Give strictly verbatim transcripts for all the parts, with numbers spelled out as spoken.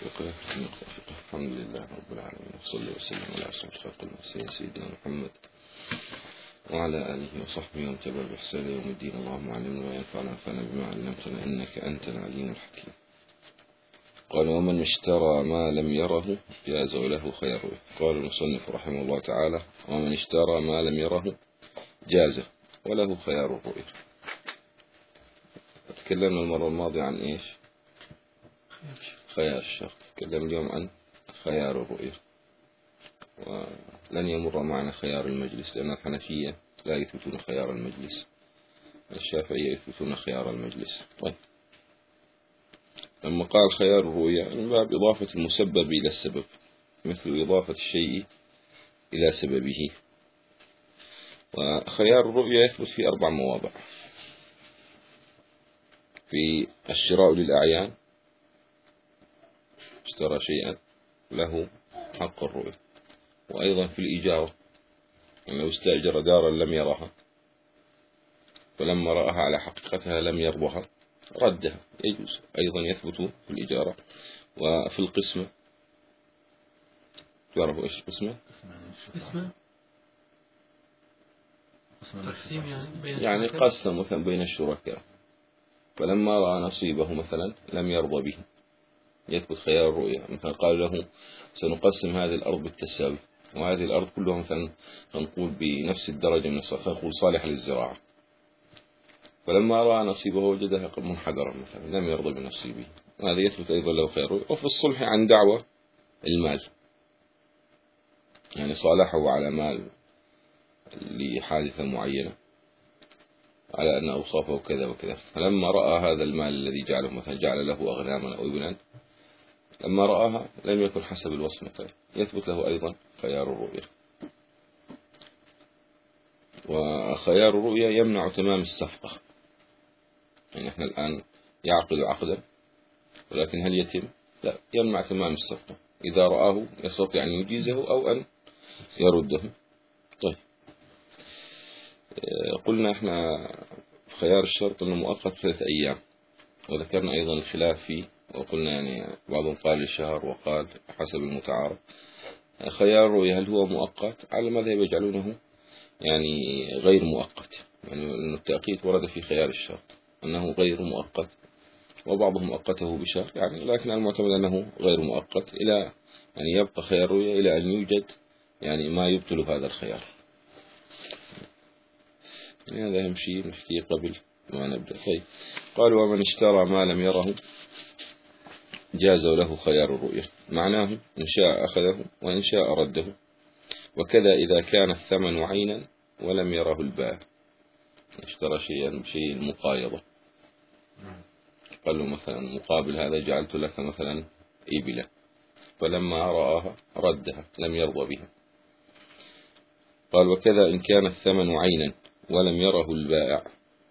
وكذا الحمد لله رب العالمين، وصلي وسلم على أشرف الخلق المرسلين سيدنا محمد وعلى آله وصحبه ومن تبعهم بإحسان يوم الدين. اللهم علمنا وينفعنا وانفعنا بما علمتنا إنك أنت العليم الحكيم. قال: ومن اشترى ما لم يره جاز له خيره. قال المصنف رحمه الله تعالى: ومن اشترى ما لم يره جاز وله خيار الرؤية. تكلمنا المرة الماضية عن إيش؟ خيار الشرط. تكلم اليوم عن خيار الرؤية، ولن يمر معنا خيار المجلس لأن الحنفية لا يثبتون خيار المجلس، الشافعية يثبتون خيار المجلس. طيب، لما قال خيار الرؤية من باب إضافة المسبب إلى السبب، مثل إضافة الشيء إلى سببه. وخيار الرؤية يثبت في أربع مواضع: في الشراء للأعيان، اشترى شيئا له حق الرؤية، وأيضا في الإجارة، يعني لو استأجر دارا لم يرها فلما رأها على حقيقتها لم يرضها ردها، يجوز، أيضا يثبت في الإجارة. وفي القسمة، تعرفوا إيش القسمة؟ قسمة يعني قسم مثلا بين الشركاء فلما رأى نصيبه مثلا لم يرضى به، يثبت خيار الرؤية. مثلا قال له: سنقسم هذه الأرض بالتساوي، وهذه الأرض كلها مثلا نقول بنفس الدرجة من الصالح، فنقول صالح للزراعة، فلما رأى نصيبه وجدها منحدرا مثلا لم يرضى بنصيبه، وهذا يثبت أيضا له خيار الرؤية. وفي الصلح عن دعوة المال، يعني صالحه على مال لحادثة معينة على أن أوصافه كذا وكذا، فلما رأى هذا المال الذي جعله مثلا جعل له أغناما أو ابنا، لما رآها لم يكن حسب الوصف مثلا، يثبت له أيضا خيار الرؤية. وخيار الرؤية يمنع تمام الصفقة، يعني احنا الآن يعقد عقدا ولكن هل يتم؟ لا، يمنع تمام الصفقة. إذا رآه يستطيع أن يجيزه أو أن يرده. طيب، قلنا احنا خيار الشرط أنه مؤقت ثلاثة أيام، وذكرنا أيضا الخلاف فيه، وقلنا يعني بعضهم قال الشهر وقال حسب المتعارف. خيار الرؤية هل هو مؤقت؟ على المذهب يجعلونه يعني غير مؤقت، يعني أن التأقيد ورد في خيار الشرط أنه غير مؤقت، وبعضهم أقته بشهر يعني، لكن المعتمد أنه غير مؤقت إلى يعني يبقى خيار الرؤية إلى أن يوجد يعني ما يبطل هذا الخيار. يعني هذا أهم شيء نحكيه قبل ما نبدأ. طيب، قال: ومن اشترى ما لم يره جاز له خيار الرؤية. معناه إن شاء أخذه وإن شاء رده. وكذا إذا كان الثمن عينا ولم يره البائع، اشترى شيئا شيء المقايضة، قال له مثلا مقابل هذا جعلت لك مثلا إبلة، فلما رآها ردها لم يرضى بها. قال: وكذا إن كان الثمن عينا ولم يره البائع،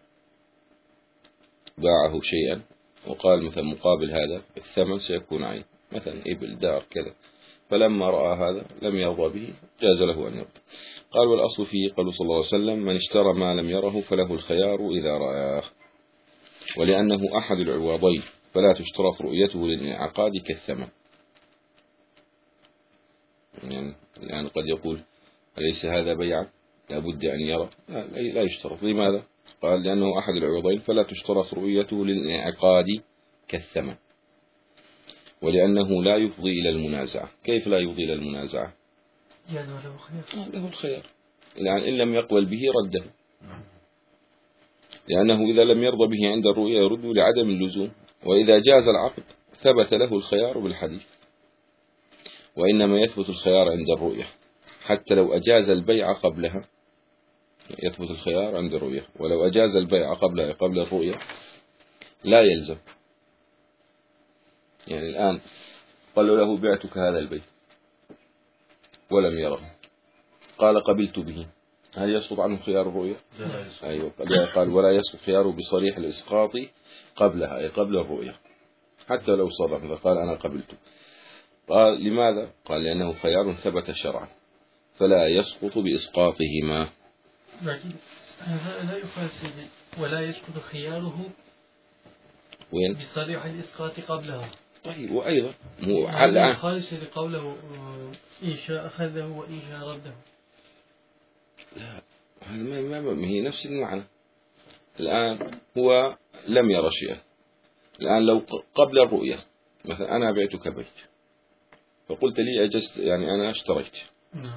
باعه شيئا وقال مثلا مقابل هذا الثمن سيكون عين، مثلا إبل، دار، كذا، فلما رأى هذا لم يرضى به جاز له أن يرضى. قال: والأصل فيه قال صلى الله عليه وسلم: من اشترى ما لم يره فله الخيار إذا رآه. ولأنه أحد العوضين فلا تشترط رؤيته للانعقاد كالثمن. يعني, يعني قد يقول: أليس هذا بيعا لابد أن يرى؟ لا, لا يشترط. لماذا؟ قال: لأنه أحد العوضين فلا تشترط رؤيته للانعقاد كالثمن. ولأنه لا يفضي إلى المنازعة. كيف لا يفضي إلى المنازعة؟ يعني له خيار. له الخيار، يعني إن لم يقبل به رده، لأنه إذا لم يرضى به عند الرؤية يرد لعدم اللزوم. وإذا جاز العقد ثبت له الخيار بالحديث. وإنما يثبت الخيار عند الرؤية، حتى لو أجاز البيع قبلها يثبت الخيار عند الرؤية، ولو أجاز البيع قبلها قبل الرؤية لا يلزم. يعني الآن قال له: بعتك هذا البيت ولم يره، قال: قبلت به، هل يسقط عنه خيار الرؤية؟ أيوة. قال: ولا يسقط خياره بصريح الإسقاط قبلها، أي قبل الرؤية، حتى لو صرح فقال: أنا قبلت. قال: لماذا؟ قال: لأنه خيار ثبت شرعا فلا يسقط بإسقاطهما. لكن هذا لا يقال سيدي ولا يسقط خياره وين؟ بصريح الإسقاط قبلها. طيب وأيضا مو هذا الآن خالص لقوله آه، إن شاء أخذه وإن شاء رده. لا هذا ما ما ما هي نفس المعنى. الآن هو لم يرى شيئا. الآن لو قبل الرؤية مثلا أنا بعتك بيت فقلت لي أجزت يعني أنا اشتريت، نعم.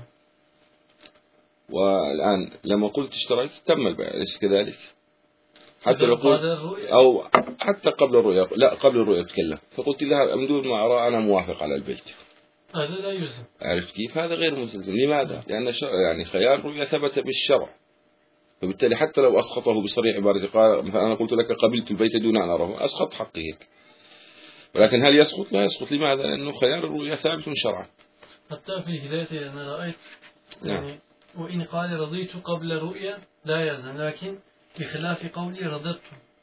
والآن لما قلت اشتريت تم البيع، أليس كذلك؟ حتى إذا لو بعد قلت الرؤية أو حتى قبل الرؤية، لا قبل الرؤية أتكلم، فقلت لها من دون ما أرى أنا موافق على البيت، هذا لا يلزم. عرفت كيف؟ هذا غير ملزم. لماذا؟ لأن شرع يعني خيار الرؤية ثبت بالشرع، فبالتالي حتى لو أسقطه بصريح عبارة قال مثلا أنا قلت لك قبلت البيت دون أن أراه، أسقط حقيقك. ولكن هل يسقط؟ لا يسقط. لماذا؟ لأنه خيار الرؤية ثابت شرعا. حتى في هدايته أنا رأيت نعم. يعني وإن قال رضيت قبل رؤية لا يلزم، لكن بخلاف قولي رددت.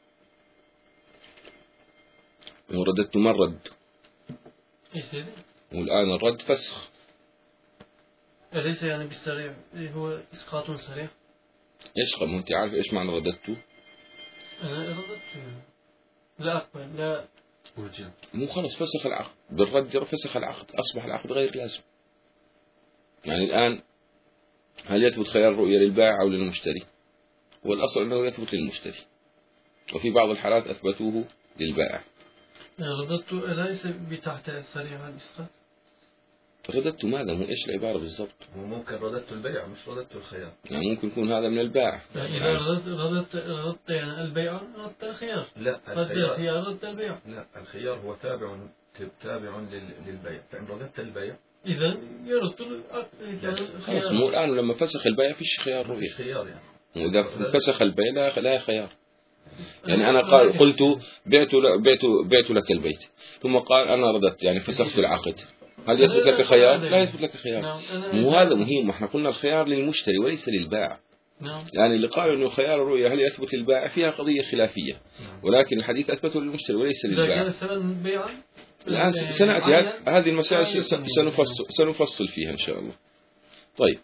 ورددت من رد، إيش سيدي؟ والآن الرد فسخ. أليس يعني بالسريع هو إسقاط سريع؟ إيش خم أنت عارف إيش معنى رددت؟ أنا رددت لا أقبل لا أرجع. مو خلص فسخ العقد بالرد، فسخ العقد، أصبح العقد غير لازم. يعني الآن هل يثبت خيار الرؤية للبائع أو للمشتري؟ والأصل أنه يثبت للمشتري، وفي بعض الحالات أثبتوه للبائع. رددت أليس بتحت سريع الإسقاط؟ رددت ماذا؟ مو إيش العبارة بالضبط؟ وممكن رددت البيع مش رددت الخيار. يعني ممكن يكون هذا من البائع. يعني إذا رددت رددت رددت يعني البيع رددت الخيار. لا رددت الخيار الخيار رددت البيع. لا الخيار هو تابع تابع لل- للبيع، فإن رددت البيع إذا يرد الخيار. خلاص مو الآن لما فسخ البيع فيش خيار مفيش رؤية. خيار يعني. وإذا فسخ البيع لا لا خيار. يعني أنا قال قلت بعت بعت بعت لك البيت، ثم قال أنا رددت يعني فسخت العقد، هل يثبت لك خيار؟ لا يثبت لك خيار. مو هذا مهم، احنا قلنا الخيار للمشتري وليس للبائع. نعم. يعني اللي قالوا إنه خيار الرؤية هل يثبت للبائع فيها قضية خلافية، ولكن الحديث أثبته للمشتري وليس إذا للبائع. كان الثمن بيعا الآن سنأتي هذه المسائل سنفصل سنفصل فيها إن شاء الله. طيب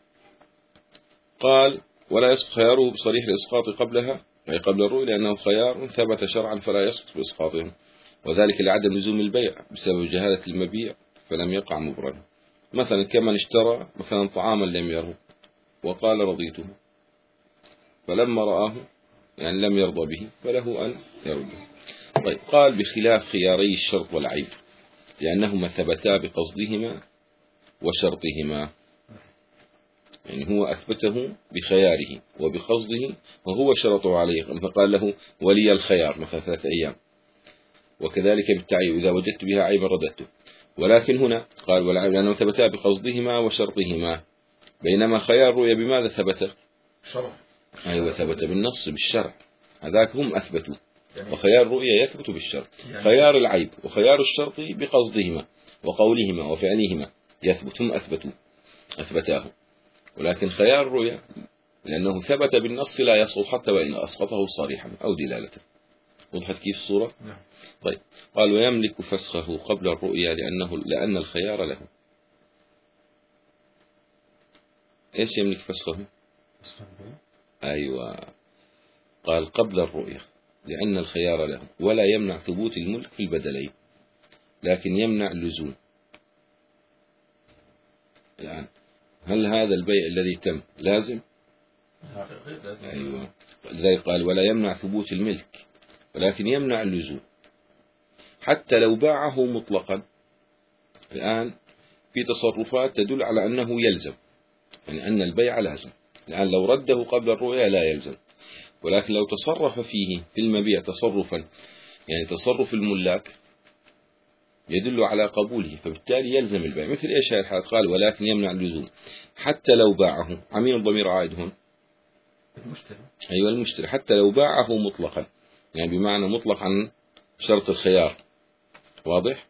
قال ولا يسقط خياره بصريح الإسقاط قبلها أي قبل الرؤية لأنه خيار ثبت شرعا فلا يسقط بإسقاطه، وذلك لعدم لزوم البيع بسبب جهالة المبيع فلم يقع مبرما. مثلا كمن اشترى مثلا طعاما لم يره وقال رضيته، فلما رآه يعني لم يرضى به فله أن يرده. طيب قال بخلاف خياري الشرط والعيب لأنهما ثبتا بقصدهما وشرطهما، يعني هو أثبته بخياره وبقصده وهو شرطه عليه، فقال له ولي الخيار مثلا ثلاثة أيام، وكذلك بالتعيب إذا وجدت بها عيبا رددته. ولكن هنا قال والعيب لأنه ثبتا بقصدهما وشرطهما، بينما خيار الرؤيا بماذا ثبت؟ شرع. أيوة ثبت بالنص بالشرع، هذاك هم أثبتوا. يعني وخيار الرؤيا يثبت بالشرط، يعني خيار العيب وخيار الشرط بقصدهما وقولهما وفعلهما يثبت، هم أثبتوا أثبتاه. ولكن خيار الرؤيا لأنه ثبت بالنص لا يسقط حتى وإن أسقطه صريحا أو دلالة. وضحت كيف الصورة؟ نعم. طيب قال ويملك فسخه قبل الرؤيا لأنه لأن الخيار له. إيش يملك فسخه؟ أيوة قال قبل الرؤيا لأن الخيار له ولا يمنع ثبوت الملك في البدلين، لكن يمنع اللزوم. الآن هل هذا البيع الذي تم لازم؟ أيوة لذلك قال ولا يمنع ثبوت الملك ولكن يمنع اللزوم. حتى لو باعه مطلقا الآن في تصرفات تدل على أنه يلزم، يعني أن البيع لازم. الآن لو رده قبل الرؤيا لا يلزم، ولكن لو تصرف فيه في المبيع تصرفا يعني تصرف الملاك يدل على قبوله فبالتالي يلزم البيع. مثل إيش هذه الحالة؟ قال ولكن يمنع اللزوم حتى لو باعه. عمين الضمير عائد هون؟ المشتري. أيوة المشتري. حتى لو باعه مطلقا يعني بمعنى مطلق عن شرط الخيار، واضح؟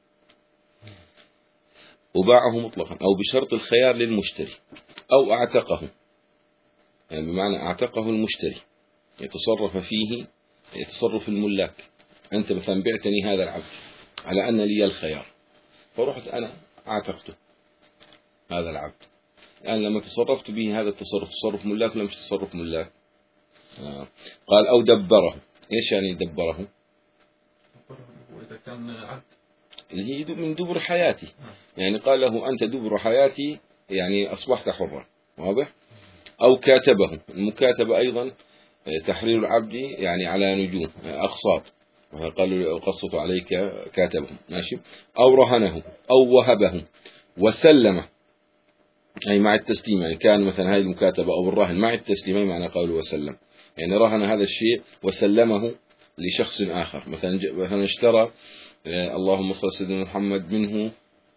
وباعه مطلقا أو بشرط الخيار للمشتري أو أعتقه، يعني بمعنى أعتقه المشتري يتصرف فيه يتصرف الملاك. أنت مثلا بعتني هذا العبد على أن لي الخيار فرحت أنا أعتقته هذا العبد، الآن لما تصرفت به هذا التصرف تصرف ملاك ولا مش تصرف ملاك؟ آه. قال أو دبره. إيش يعني دبره؟ وإذا كان عبد اللي هي من دبر حياتي، يعني قال له أنت دبر حياتي يعني أصبحت حرا، واضح؟ أو كاتبه، المكاتبة أيضا تحرير العبد يعني على نجوم أقساط، قال له قسط عليك كاتبه، ماشي. أو رهنه أو وهبه وسلمه، أي مع التسليم، يعني كان مثلا هذه المكاتبة أو الرهن مع التسليم، أي معنى قوله وسلم، يعني رهن هذا الشيء وسلمه لشخص آخر، مثلا مثلا اشترى آه اللهم صل على سيدنا محمد منه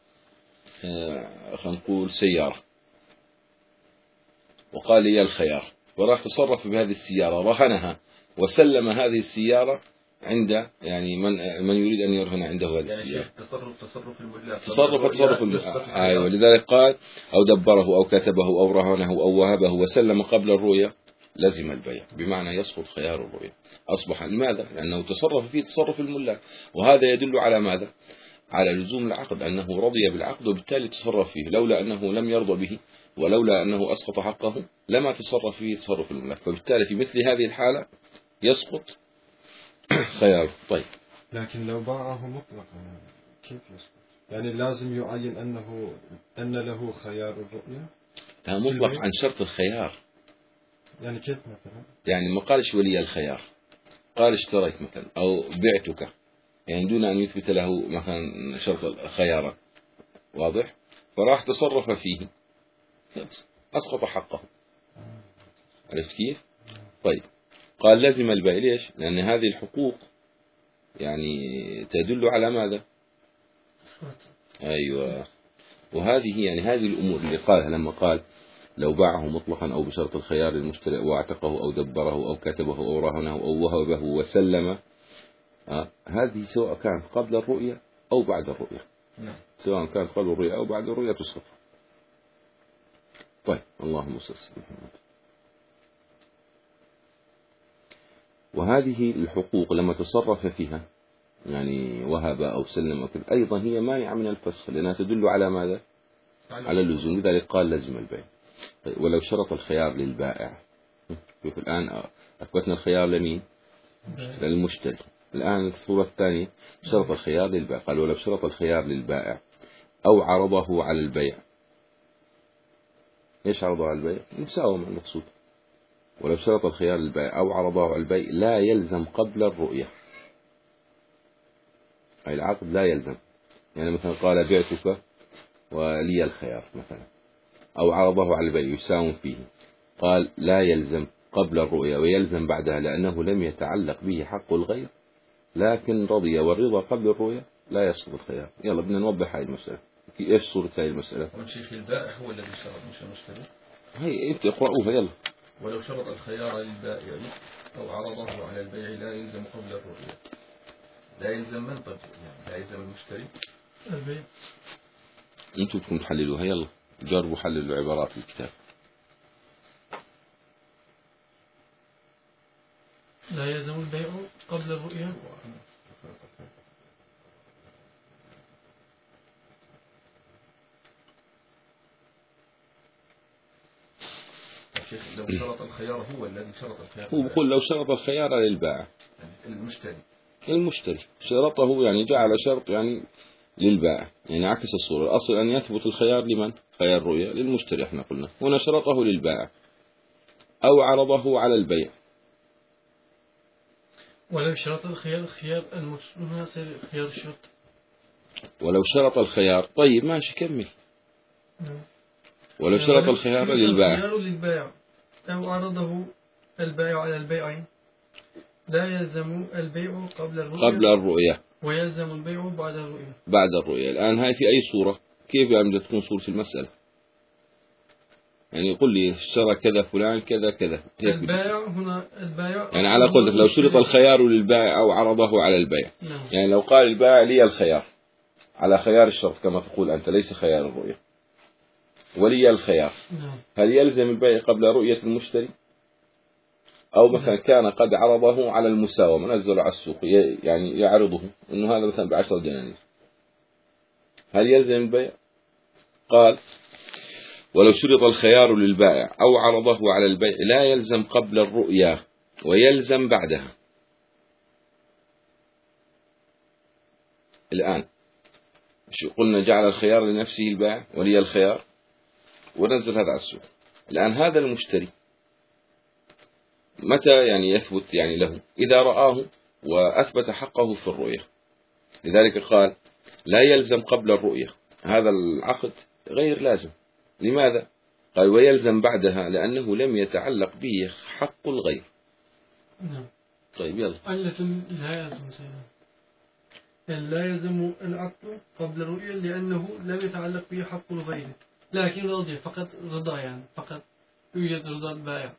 آه خلينا نقول سيارة، وقال لي الخيار، وراح تصرف بهذه السيارة، رهنها وسلم هذه السيارة عند يعني من من يريد أن يرهن عنده هذه يعني السيارة. تصرف تصرف الملاك، تصرف تصرف الملاك، أيوة. لذلك قال أو دبره أو كتبه أو رهنه أو وهبه وسلم قبل الرؤية لزم البيع، بمعنى يسقط خيار الرؤية. أصبح لماذا؟ لأنه تصرف فيه تصرف الملاك، وهذا يدل على ماذا؟ على لزوم العقد، أنه رضي بالعقد وبالتالي تصرف فيه، لولا أنه لم يرضى به ولولا أنه أسقط حقه لما تصرف فيه تصرف الملاك، فبالتالي في مثل هذه الحالة يسقط خيار. طيب، لكن لو باعه مطلقا كيف يسقط؟ يعني لازم يعين أنه أن له خيار الرؤية؟ لا، مطلق عن شرط الخيار. يعني كيف مثلا؟ يعني ما قالش ولي الخيار، قال اشتريت مثلا أو بعتك، يعني دون أن يثبت له مثلا شرط الخيار، واضح؟ فراح تصرف فيه أسقط حقه. عرفت كيف؟ طيب، قال لازم البيع، ليش؟ لأن هذه الحقوق يعني تدل على ماذا؟ أيوة، وهذه يعني هذه الأمور اللي قالها لما قال لو باعه مطلقا أو بشرط الخيار للمشتري واعتقه أو دبره أو كتبه أو رهنه أو وهبه وسلم، آه هذه سواء كانت قبل الرؤية أو بعد الرؤية، سواء كانت قبل الرؤية أو بعد الرؤية تسقط. طيب، اللهم صل على محمد. وهذه الحقوق لما تصرف فيها يعني وهب أو سلم أيضا هي مانعة من الفسخ، لأنها تدل على ماذا؟ على اللزوم، لذلك قال لزم البيع. طيب، ولو شرط الخيار للبائع، شوف الآن أثبتنا الخيار لمين؟ للمشتري. الآن الصورة الثانية شرط الخيار للبائع، قال ولو شرط الخيار للبائع أو عرضه على البيع. إيش عرضه على البيع؟ مساومة المقصود. ولو شرط الخيار للبائع أو عرضه على البيع لا يلزم قبل الرؤية، أي العقد لا يلزم. يعني مثلا قال بعتك ولي الخيار مثلا، أو عرضه على البيع يساوم فيه، قال لا يلزم قبل الرؤية ويلزم بعدها، لأنه لم يتعلق به حق الغير لكن رضي، والرضا قبل الرؤية لا يسقط الخيار. يلا بدنا نوضح هذه المسألة. إيش صورة هذه المسألة؟ شيخ البائع هو الذي شرط مش المشتري. هي أنت اقرأوها يلا. ولو شرط الخيار للبائع أو عرضه على البيع لا يلزم قبل الرؤية، لا يلزم من؟ طب يعني لا يلزم المشتري البيع. أنتم تكون تحللوها، يلا جربوا حللوا عبارات الكتاب. لا يلزم البيع قبل الرؤية. لو شرط الخيار هو الذي شرط الخيار، هو بقول لو شرط الخيار للبائع المشتري المشتري شرطه، يعني جعل شرط يعني للبائع، يعني عكس الصورة. الأصل أن يثبت الخيار لمن؟ خيار رؤية للمشتري، احنا قلنا هنا شرطه للبائع أو عرضه على البيع. ولو شرط الخيار خيار المشتري خيار الشرط. ولو شرط الخيار، طيب ماشي كمل. ولو شرط الخيار للبائع الخيار للبائع أو عرضه البائع على البيع لا يلزم البيع قبل الرؤية قبل الرؤية ويلزم البيع بعد الرؤية. بعد الرؤية. الآن هاي في أي صورة؟ كيف يعني تكون صورة المسألة؟ يعني يقول لي اشترى كذا فلان كذا كذا، البائع هنا البائع يعني على قولك لو شرط الخيار للبائع أو عرضه على البيع، نعم. يعني لو قال البائع لي الخيار على خيار الشرط كما تقول أنت، ليس خيار الرؤية، ولي الخيار، نعم. هل يلزم البيع قبل رؤية المشتري؟ أو مثلا كان قد عرضه على المساومة، نزل على السوق يعني يعرضه إنه هذا مثلا بعشر دنانير، هل يلزم البيع؟ قال ولو شرط الخيار للبائع أو عرضه على البيع لا يلزم قبل الرؤيا ويلزم بعدها. الآن قلنا جعل الخيار لنفسه البائع ولي الخيار ونزل هذا على السوق. الآن هذا المشتري متى يعني يثبت يعني له؟ إذا رآه وأثبت حقه في الرؤية. لذلك قال لا يلزم قبل الرؤية، هذا العقد غير لازم. لماذا؟ قال ويلزم بعدها لأنه لم يتعلق به حق الغير. نعم. طيب يلا. علة لا يلزم لا يلزم العقد قبل الرؤية لأنه لم يتعلق به حق الغير، لكن رضي فقط رضا، يعني فقط يوجد رضا البائع.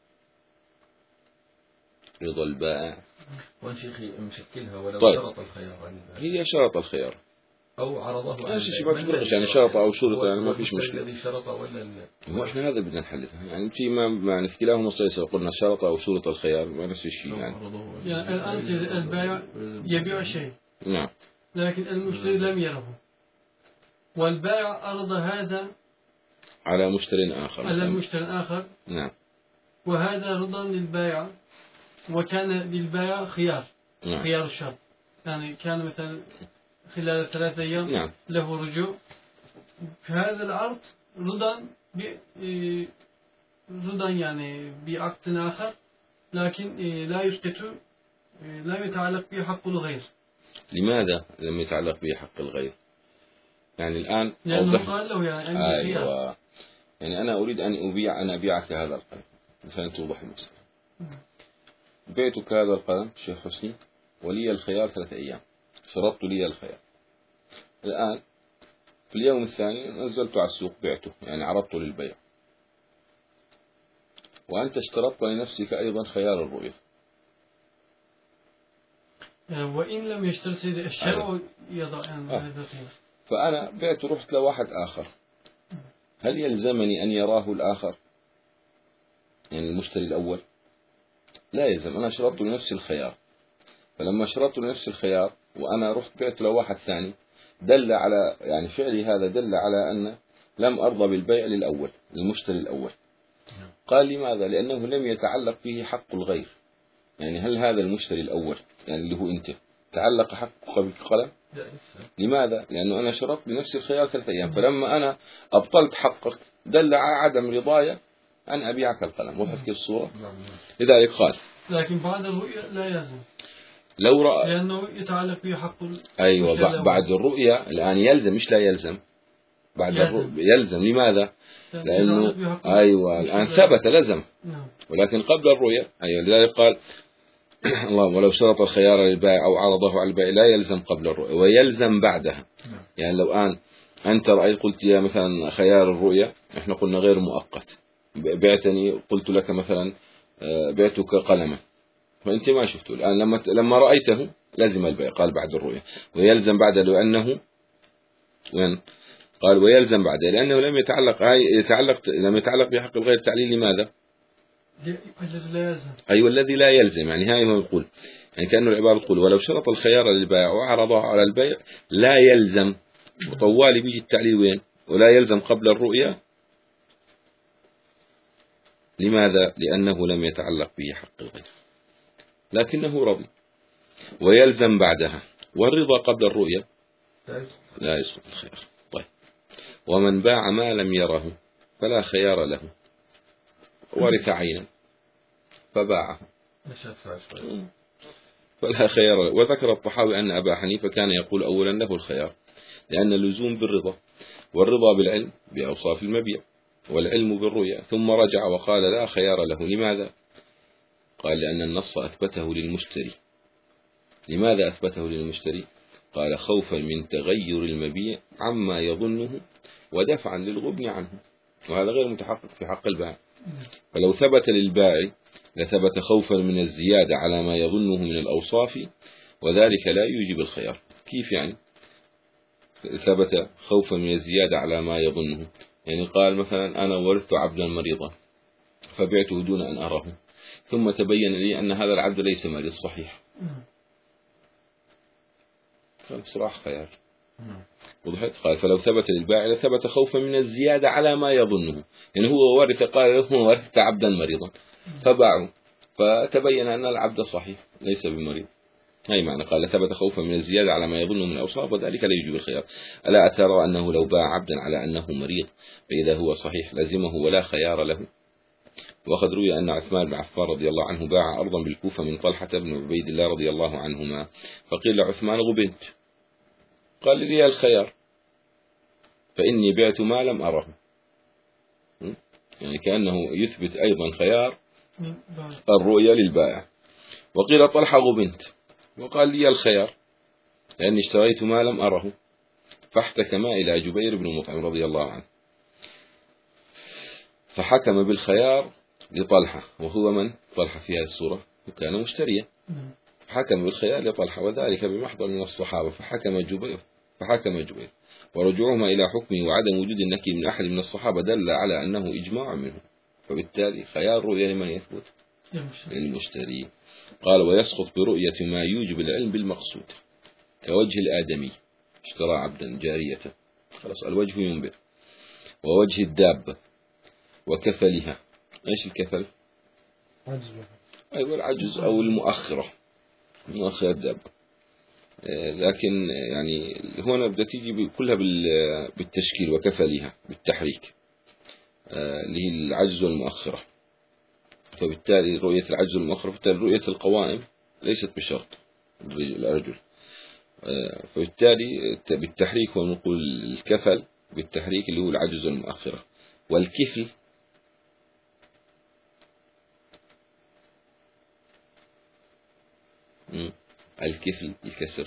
رضا البائع. وان شيخي مشكلها ولو طيب. شرط الخيار عن البائع. هي شرط الخيار أو عرضه لا شيء ما تفرقش، يعني شرط أو شرط يعني ما فيش مشكلة. الذي شرط ولا هو إحنا هذا بدنا نحلها، يعني في ما معنى كلاهما صيصة قلنا شرط أو شرط الخيار ما نفس الشيء يعني. يعني الآن البائع يبيع شيء نعم لكن المشتري لم يره، والبائع أرض هذا على مشتري آخر على مشتري آخر. نعم. وهذا رضا للبائع، وكان للبائع خيار. نعم. خيار الشرط، يعني كان مثلا خلال ثلاثة أيام نعم. له رجوع في هذا العرض رضا ب... رضا يعني بعقد آخر، لكن لا يسقط لا يتعلق به حق الغير. لماذا لم يتعلق به حق الغير؟ يعني الآن لأنه قال له يعني عندي خيار. أيوة. يعني أنا أريد أن أبيع أنا أبيعك هذا القلم عشان توضح المسألة. بعتك هذا القلم شيخ حسني ولي الخيار ثلاثة أيام، شرطت لي الخيار. الآن في اليوم الثاني نزلت على السوق بعته، يعني عرضته للبيع، وأنت اشترطت لنفسك أيضا خيار الرؤية. وإن لم يشترط الشرع يضع يعني آه. هذا الخيار. فأنا بعت رحت لواحد آخر، هل يلزمني أن يراه الآخر يعني المشتري الأول؟ لا يلزم، أنا شرطت لنفسي الخيار. فلما شرطت لنفسي الخيار وأنا رحت بعت لواحد ثاني دل على يعني فعلي هذا دل على أن لم أرضى بالبيع للأول للمشتري الأول. قال لماذا؟ لأنه لم يتعلق به حق الغير. يعني هل هذا المشتري الأول يعني اللي هو أنت تعلق حقه بالقلم؟ لماذا؟ لأنه أنا شرطت لنفسي الخيار ثلاثة أيام، فلما أنا أبطلت حقك دل على عدم رضايا أن أبيعك القلم. وضحت كيف الصورة؟ لذلك قال لكن بعد الرؤية لا يلزم، لو رأى لأنه يتعلق به حق أيوة بعد الرؤية. الآن يلزم مش لا يلزم؟ بعد يلزم. الرؤية يلزم. لماذا؟ لأنه أيوة الآن ثبت لزم. نعم. ولكن قبل الرؤية أيوة. لذلك قال اللهم ولو شرط الخيار للبائع أو عرضه على البائع لا يلزم قبل الرؤية ويلزم بعدها. يعني لو الآن أنت رأيت قلت يا مثلا خيار الرؤية إحنا قلنا غير مؤقت، بعتني قلت لك مثلا بعتك قلما فأنت ما شفته، الآن لما لما رأيته لازم البيع. قال بعد الرؤية ويلزم بعد لأنه وين قال ويلزم بعد لأنه لم يتعلق يتعلق لم يتعلق بحق الغير. تعليل لماذا؟ الذي لا يلزم. أيوة الذي لا يلزم، يعني هاي ما يقول يعني كأنه العبارة تقول ولو شرط الخيار للبائع وعرضه على البيع لا يلزم. وطوالي بيجي التعليل وين؟ ولا يلزم قبل الرؤية. لماذا؟ لأنه لم يتعلق به حق الغير لكنه رضي. ويلزم بعدها والرضا قبل الرؤية لا يسقط الخيار. طيب ومن باع ما لم يره فلا خيار له، ورث عينا فباعه فلا خيار له. وذكر الطحاوي أن أبا حنيفة كان يقول أولا له الخيار لأن اللزوم بالرضا، والرضا بالعلم بأوصاف المبيع، والعلم بالرؤيا، ثم رجع وقال لا خيار له. لماذا؟ قال لأن النص أثبته للمشتري. لماذا أثبته للمشتري؟ قال خوفا من تغير المبيع عما يظنه ودفعا للغبن عنه، وهذا غير متحقق في حق البائع. فلو ثبت للبائع لثبت خوفا من الزيادة على ما يظنه من الأوصاف، وذلك لا يوجب الخيار. كيف يعني ثبت خوفا من الزيادة على ما يظنه؟ يعني قال مثلا أنا ورثت عبدا مريضا فبعته دون أن أراه، ثم تبين لي أن هذا العبد ليس مريض صحيح، فالصراح خيار. وضحت؟ قال فلو ثبت للبائع لثبت خوفا من الزيادة على ما يظنه، يعني هو ورث قال له ورثت عبدا مريضا فباعه فتبين أن العبد صحيح ليس بمريض، هي معنى قال ثبت خوفا من الزيادة على ما يظن من الأوصاف وذلك لا يجب الخيار. ألا أترى أنه لو باع عبدا على أنه مريض فإذا هو صحيح لزمه ولا خيار له؟ وقد روي أن عثمان بن عفان رضي الله عنه باع أرضا بالكوفة من طلحة بن عبيد الله رضي الله عنهما، فقيل لعثمان غبنت، قال لي الخيار فإني بعت ما لم أره، يعني كأنه يثبت أيضا خيار الرؤيا للبائع. وقيل طلحة غبنت وقال لي الخيار لأني اشتريت ما لم أره، فاحتكما إلى جبير بن مطعم رضي الله عنه فحكم بالخيار لطلحة، وهو من طلحة في هذه الصورة وكان مشتريا، حكم بالخيار لطلحة وذلك بمحضر من الصحابة، فحكم جبير فحكم جبير ورجوعهما إلى حكمه وعدم وجود النكي من أحد من الصحابة دل على أنه إجماع منه، فبالتالي خيار رؤيا لمن يثبت؟ للمشتري. قال ويسقط برؤية ما يوجب العلم بالمقصود كوجه الآدمي اشترى عبدا جارية، خلاص الوجه ينبئ، ووجه الدابة وكفلها. ايش الكفل؟ عجز. أيوة العجز أو المؤخرة، مؤخرة الدابة. لكن يعني هنا بدأت تيجي كلها بالتشكيل وكفلها بالتحريك اللي هي العجز والمؤخرة، فبالتالي رؤية العجز والمؤخرة، فبالتالي رؤية القوائم ليست بشرط الأرجل، فبالتالي بالتحريك ونقول الكفل بالتحريك اللي هو العجز والمؤخرة. والكفل الكفل الكسر،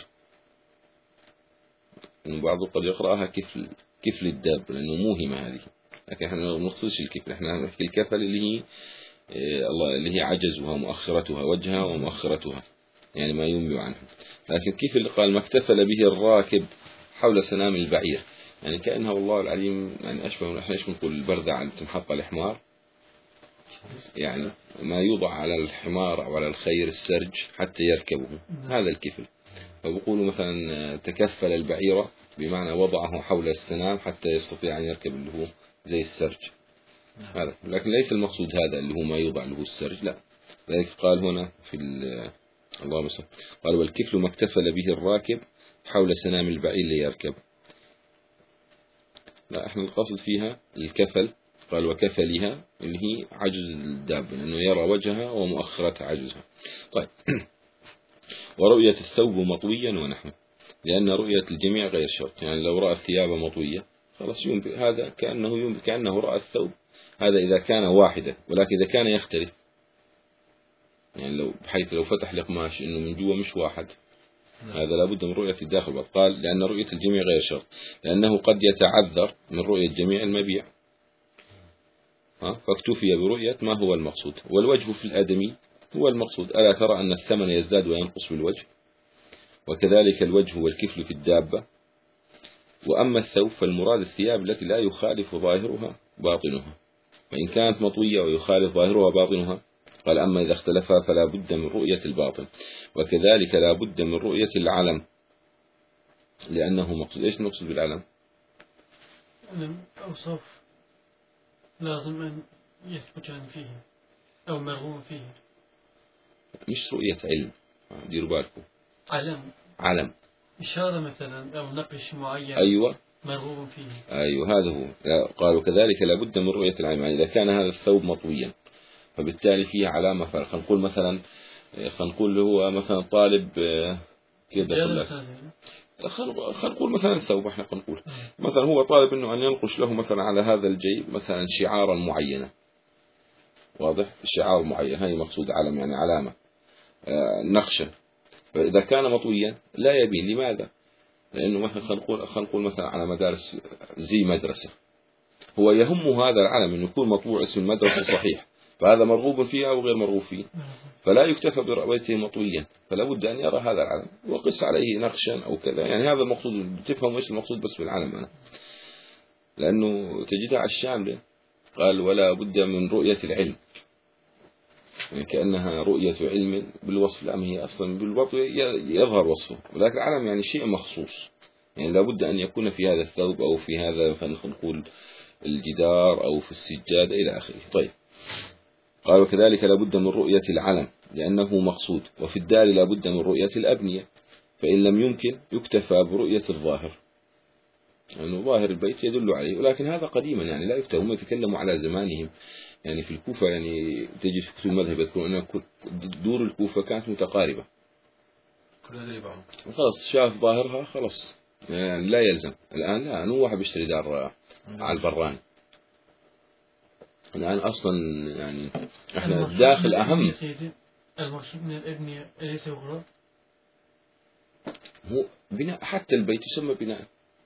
إنه بعضه قد يقرأها كفل كفل الداب لأنه موهمة هذه، لكن احنا ما نقصدش الكفل، احنا نحكي الكفل اللي هي الله اللي هي عجزها مؤخرتها، وجهها ومؤخرتها، يعني ما ينبع عنها. لكن كيف اللي قال ما اكتفل به الراكب حول سنام البعير، يعني كأنها والله العليم يعني أشبه من احنا ايش بنقول البردة على تنحط على الحمار، يعني ما يوضع على الحمار أو على الخير السرج حتى يركبه، هذا الكفل. فبقولوا مثلا تكفل البعيرة بمعنى وضعه حول السنام حتى يستطيع أن يركب اللي هو زي السرج هذا، لكن ليس المقصود هذا اللي هو ما يوضع له السرج، لا. لذلك قال هنا في الله مثلا قال والكفل ما اكتفل به الراكب حول سنام البعير ليركب، لا احنا القصد فيها الكفل، قال وكفلها اللي هي عجز الدابة لأنه يرى وجهها ومؤخرتها عجزها. طيب ورؤية الثوب مطويا ونحوه، لأن رؤية الجميع غير شرط، يعني لو رأى الثياب مطوية خلاص ينبئ هذا كأنه ينبئ كأنه رأى الثوب، هذا إذا كان واحدا، ولكن إذا كان يختلف، يعني لو بحيث لو فتح القماش إنه من جوا مش واحد، هذا لابد من رؤية الداخل. قال لأن رؤية الجميع غير شرط، لأنه قد يتعذر من رؤية جميع المبيع، فاكتفي برؤية ما هو المقصود. والوجه في الآدمي هو المقصود، ألا ترى أن الثمن يزداد وينقص بالوجه، وكذلك الوجه والكفل في الدابة. وأما الثوب فالمراد الثياب التي لا يخالف ظاهرها باطنها، وإن كانت مطوية ويخالف ظاهرها باطنها. قال أما إذا اختلفا فلا بد من رؤية الباطن، وكذلك لا بد من رؤية العلم، لأنه مقصود. إيش نقصد بالعلم؟ الأوصاف لازم أن يثبتان فيه أو مرغوب فيه، مش رؤية علم، ديروا بالكم، علم علم إشارة مثلا أو نقش معين أيوة مرغوب فيه، أيوة هذا هو. قالوا كذلك لا بد من رؤية العلم، يعني إذا كان هذا الثوب مطويا فبالتالي فيه علامة فرق. خلينا نقول مثلا خلينا نقول هو مثلا طالب كذا، خلينا نقول مثلا ثوب، احنا نقول مثلا هو طالب انه ان ينقش له مثلا على هذا الجيب مثلا شعارا معينة، واضح، شعار معين، هاي مقصود علم يعني علامة نقشة. فإذا كان مطويا لا يبين، لماذا؟ لأنه مثلا خلينا نقول خلينا نقول مثلا على مدارس زي مدرسة، هو يهم هذا العلم انه يكون مطبوع اسم المدرسة صحيح، فهذا مرغوب فيه أو غير مرغوب فيه، فلا يكتفى برؤيته مطويا، فلا بد أن يرى هذا العلم وقس عليه نقشا أو كذا، يعني هذا المقصود. تفهم إيش المقصود بس بالعلم أنا، لأنه تجدها على الشاملة. قال ولا بد من رؤية العلم، يعني كأنها رؤية علم بالوصف، لا هي أصلا بالوصف يظهر وصفه، ولكن العلم يعني شيء مخصوص، يعني لا بد أن يكون في هذا الثوب أو في هذا مثلا نقول الجدار أو في السجادة إلى آخره. طيب قال وكذلك لابد من رؤية العلم، لأنه مقصود. وفي الدار لا بد من رؤية الأبنية، فإن لم يمكن يكتفى برؤية الظاهر، لأنه يعني ظاهر البيت يدل عليه. ولكن هذا قديما يعني لا يفتى، هم يتكلموا على زمانهم. يعني في الكوفة يعني تجد في كتب المذهب يذكرون أن دور الكوفة كانت متقاربة، خلاص شاف ظاهرها خلاص يعني لا يلزم. الآن لا، أنا واحد بيشتري دار على البران الآن أصلا يعني إحنا الداخل أهم. المقصود من الأبنية أليس غراب؟ هو بناء، حتى البيت يسمى بناء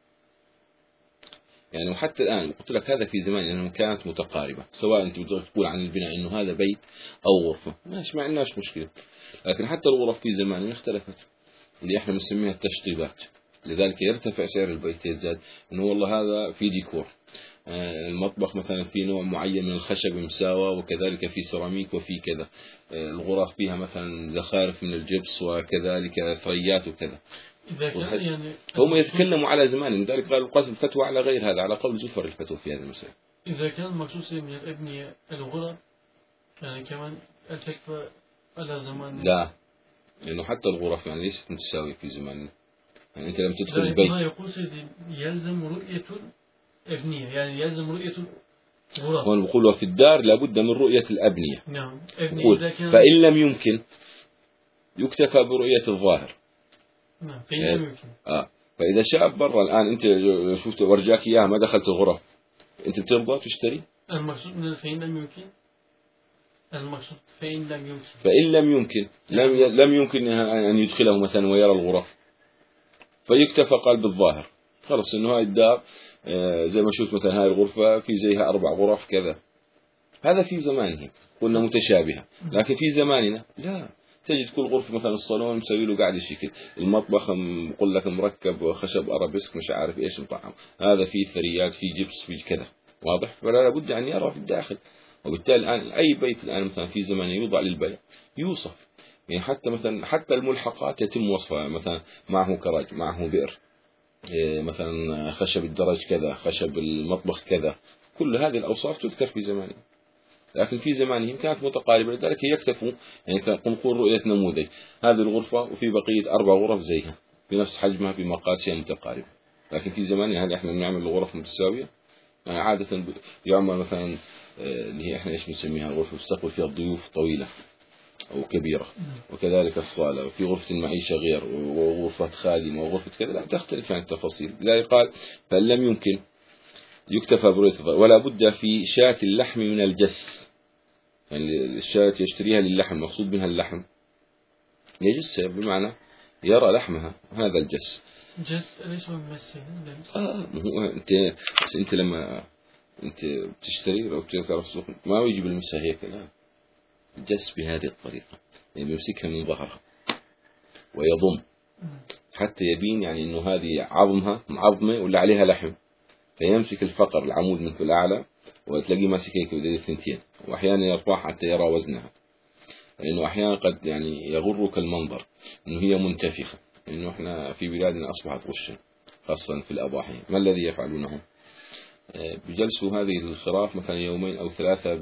يعني. وحتى الآن قلت لك هذا في زمان لأنها كانت متقاربة، سواء أنت تقول عن البناء إنه هذا بيت أو غرفة ماشي، ما عندناش مشكلة. لكن حتى الغرف في زمان اختلفت، اللي إحنا بنسميها التشطيبات. لذلك يرتفع سعر البيت، يزداد إنه والله هذا في ديكور، المطبخ مثلا في نوع معين من الخشب مساوى، وكذلك في سيراميك وفي كذا، الغرف فيها مثلا زخارف من الجبس وكذلك ثريات وكذا. يعني هم يتكلموا على زمان، لذلك قالوا قاتل الفتوى على غير هذا، على قول زفر الفتوى في هذه المسألة. إذا كان المقصود من الأبنية الغرف يعني كمان الفتوى على زمان لا، لأنه حتى الغرف يعني ليست متساوية في زماننا. يعني أنت لم تدخل البيت البيت ما يقول سيدي يلزم رؤية الأبنية، يعني يلزم رؤية الغرف. هون بقول وفي الدار لابد من رؤية الأبنية. نعم. أبنية بقول إذا كان فإن لم يمكن يكتفى برؤية الظاهر. نعم. فإن لم يمكن. آه. فإذا شاف برا الآن أنت شفت ورجاك إياها ما دخلت الغرف، أنت بترضى تشتري؟ المقصود من فإن لم يمكن، المقصود فإن لم يمكن فإن لم يمكن لم ي... لم يمكن أن يدخله مثلا ويرى الغرف، فيكتفى قال بالظاهر خلص إنه هاي الدار آه زي ما شفت مثلا هاي الغرفة في زيها أربع غرف كذا. هذا في زمانه قلنا متشابهة، لكن في زماننا لا، تجد كل غرفة مثلا الصالون مسوي له قاعدة شكل، المطبخ يقول لك مركب خشب أرابيسك مش عارف إيش مطعم، هذا فيه ثريات فيه جبس فيه كذا، واضح؟ فلا بد أن يرى في الداخل. وبالتالي الآن أي بيت الآن مثلا في زمان يوضع للبيع يوصف، يعني حتى مثلا حتى الملحقات يتم وصفها، مثلا معه كراج، معه بئر، مثلا خشب الدرج كذا، خشب المطبخ كذا، كل هذه الأوصاف تذكر في زمانه. لكن في زمانهم كانت متقاربة، لذلك يكتفوا يعني نقول رؤية نموذج، هذه الغرفة وفي بقية أربع غرف زيها في نفس حجمها بمقاسها متقاربة. لكن في زماننا هل احنا بنعمل الغرف متساوية؟ يعني عادة يعمل مثلا اللي هي احنا ايش بنسميها الغرفة تستقبل فيها الضيوف طويلة أو كبيرة، وكذلك الصالة، وفي غرفة المعيشة غير، وغرفة خادمة وغرفة كذا، لا تختلف عن التفاصيل. لذلك قال فإن لم يمكن يكتفى برؤية الظاهر، ولا بد في شاة اللحم من الجس. يعني الشاة يشتريها للحم، مقصود منها اللحم، يجسها بمعنى يرى لحمها، هذا الجس. جس ليش هو ممثل؟ آه هو أنت بس أنت لما أنت بتشتري أو بتعرف السوق ما يجي بالمسها هيك، لا، الجس بهذه الطريقة، يعني بيمسكها من ظهرها ويضم حتى يبين يعني إنه هذه عظمها عظمة ولا عليها لحم، فيمسك الفقر العمود من في الأعلى وتلاقيه ماسك هيك بيد الثنتين، وأحيانا يرفعها حتى يرى وزنها، لأنه أحيانا قد يعني يغرك المنظر إنه هي منتفخة، لأنه إحنا في بلادنا أصبحت غشا خاصة في الأضاحي. ما الذي يفعلونه؟ بجلسوا هذه الخراف مثلا يومين أو ثلاثة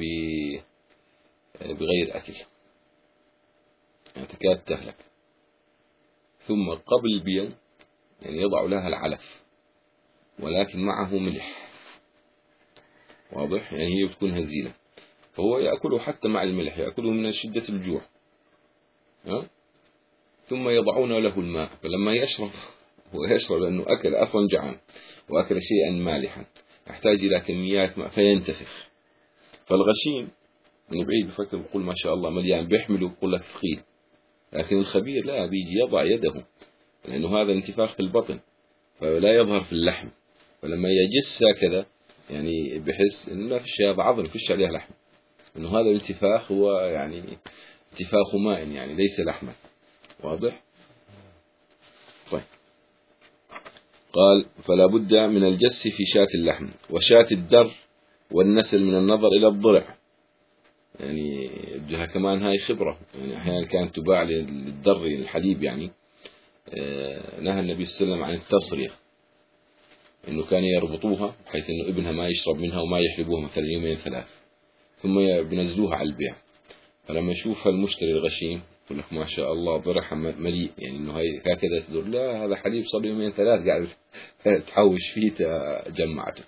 بغير أكل، يعني تكاد تهلك، ثم قبل بيوم يعني يضع لها العلف ولكن معه ملح، واضح؟ يعني هي بتكون هزيلة، فهو يأكله حتى مع الملح، يأكله من شدة الجوع، ها؟ ثم يضعون له الماء، فلما يشرب هو يشرب لأنه أكل أصلا جعان وأكل شيئا مالحا يحتاج إلى كميات ماء فينتفخ. فالغشيم من بعيد بفكر بقول ما شاء الله مليان، بيحمله بقول لك ثقيل، لكن الخبير لا، بيجي يضع يده لأنه هذا انتفاخ في البطن فلا يظهر في اللحم، فلما يجس هكذا يعني بحس إنه ما فيش هذا عظم فيش عليه لحم، إنه هذا الانتفاخ هو يعني انتفاخ ماء يعني ليس لحما، واضح؟ طيب قال فلا بد من الجس في شاة اللحم وشاة الدر والنسل من النظر إلى الضلع، يعني بدها كمان هاي خبرة، يعني أحيانا كانت تباع للدر الحليب، يعني نهى النبي صلى الله عليه وسلم عن التصرية، إنه كان يربطوها بحيث إنه ابنها ما يشرب منها وما يحلبوها مثلا يومين ثلاث ثم بنزلوها على البيع، فلما يشوف المشتري الغشيم يقول لك ما شاء الله ضرعها مليء، يعني إنه هاي هكذا تدور، لا هذا حليب صار يومين ثلاث قاعد تحوش فيه جمعته.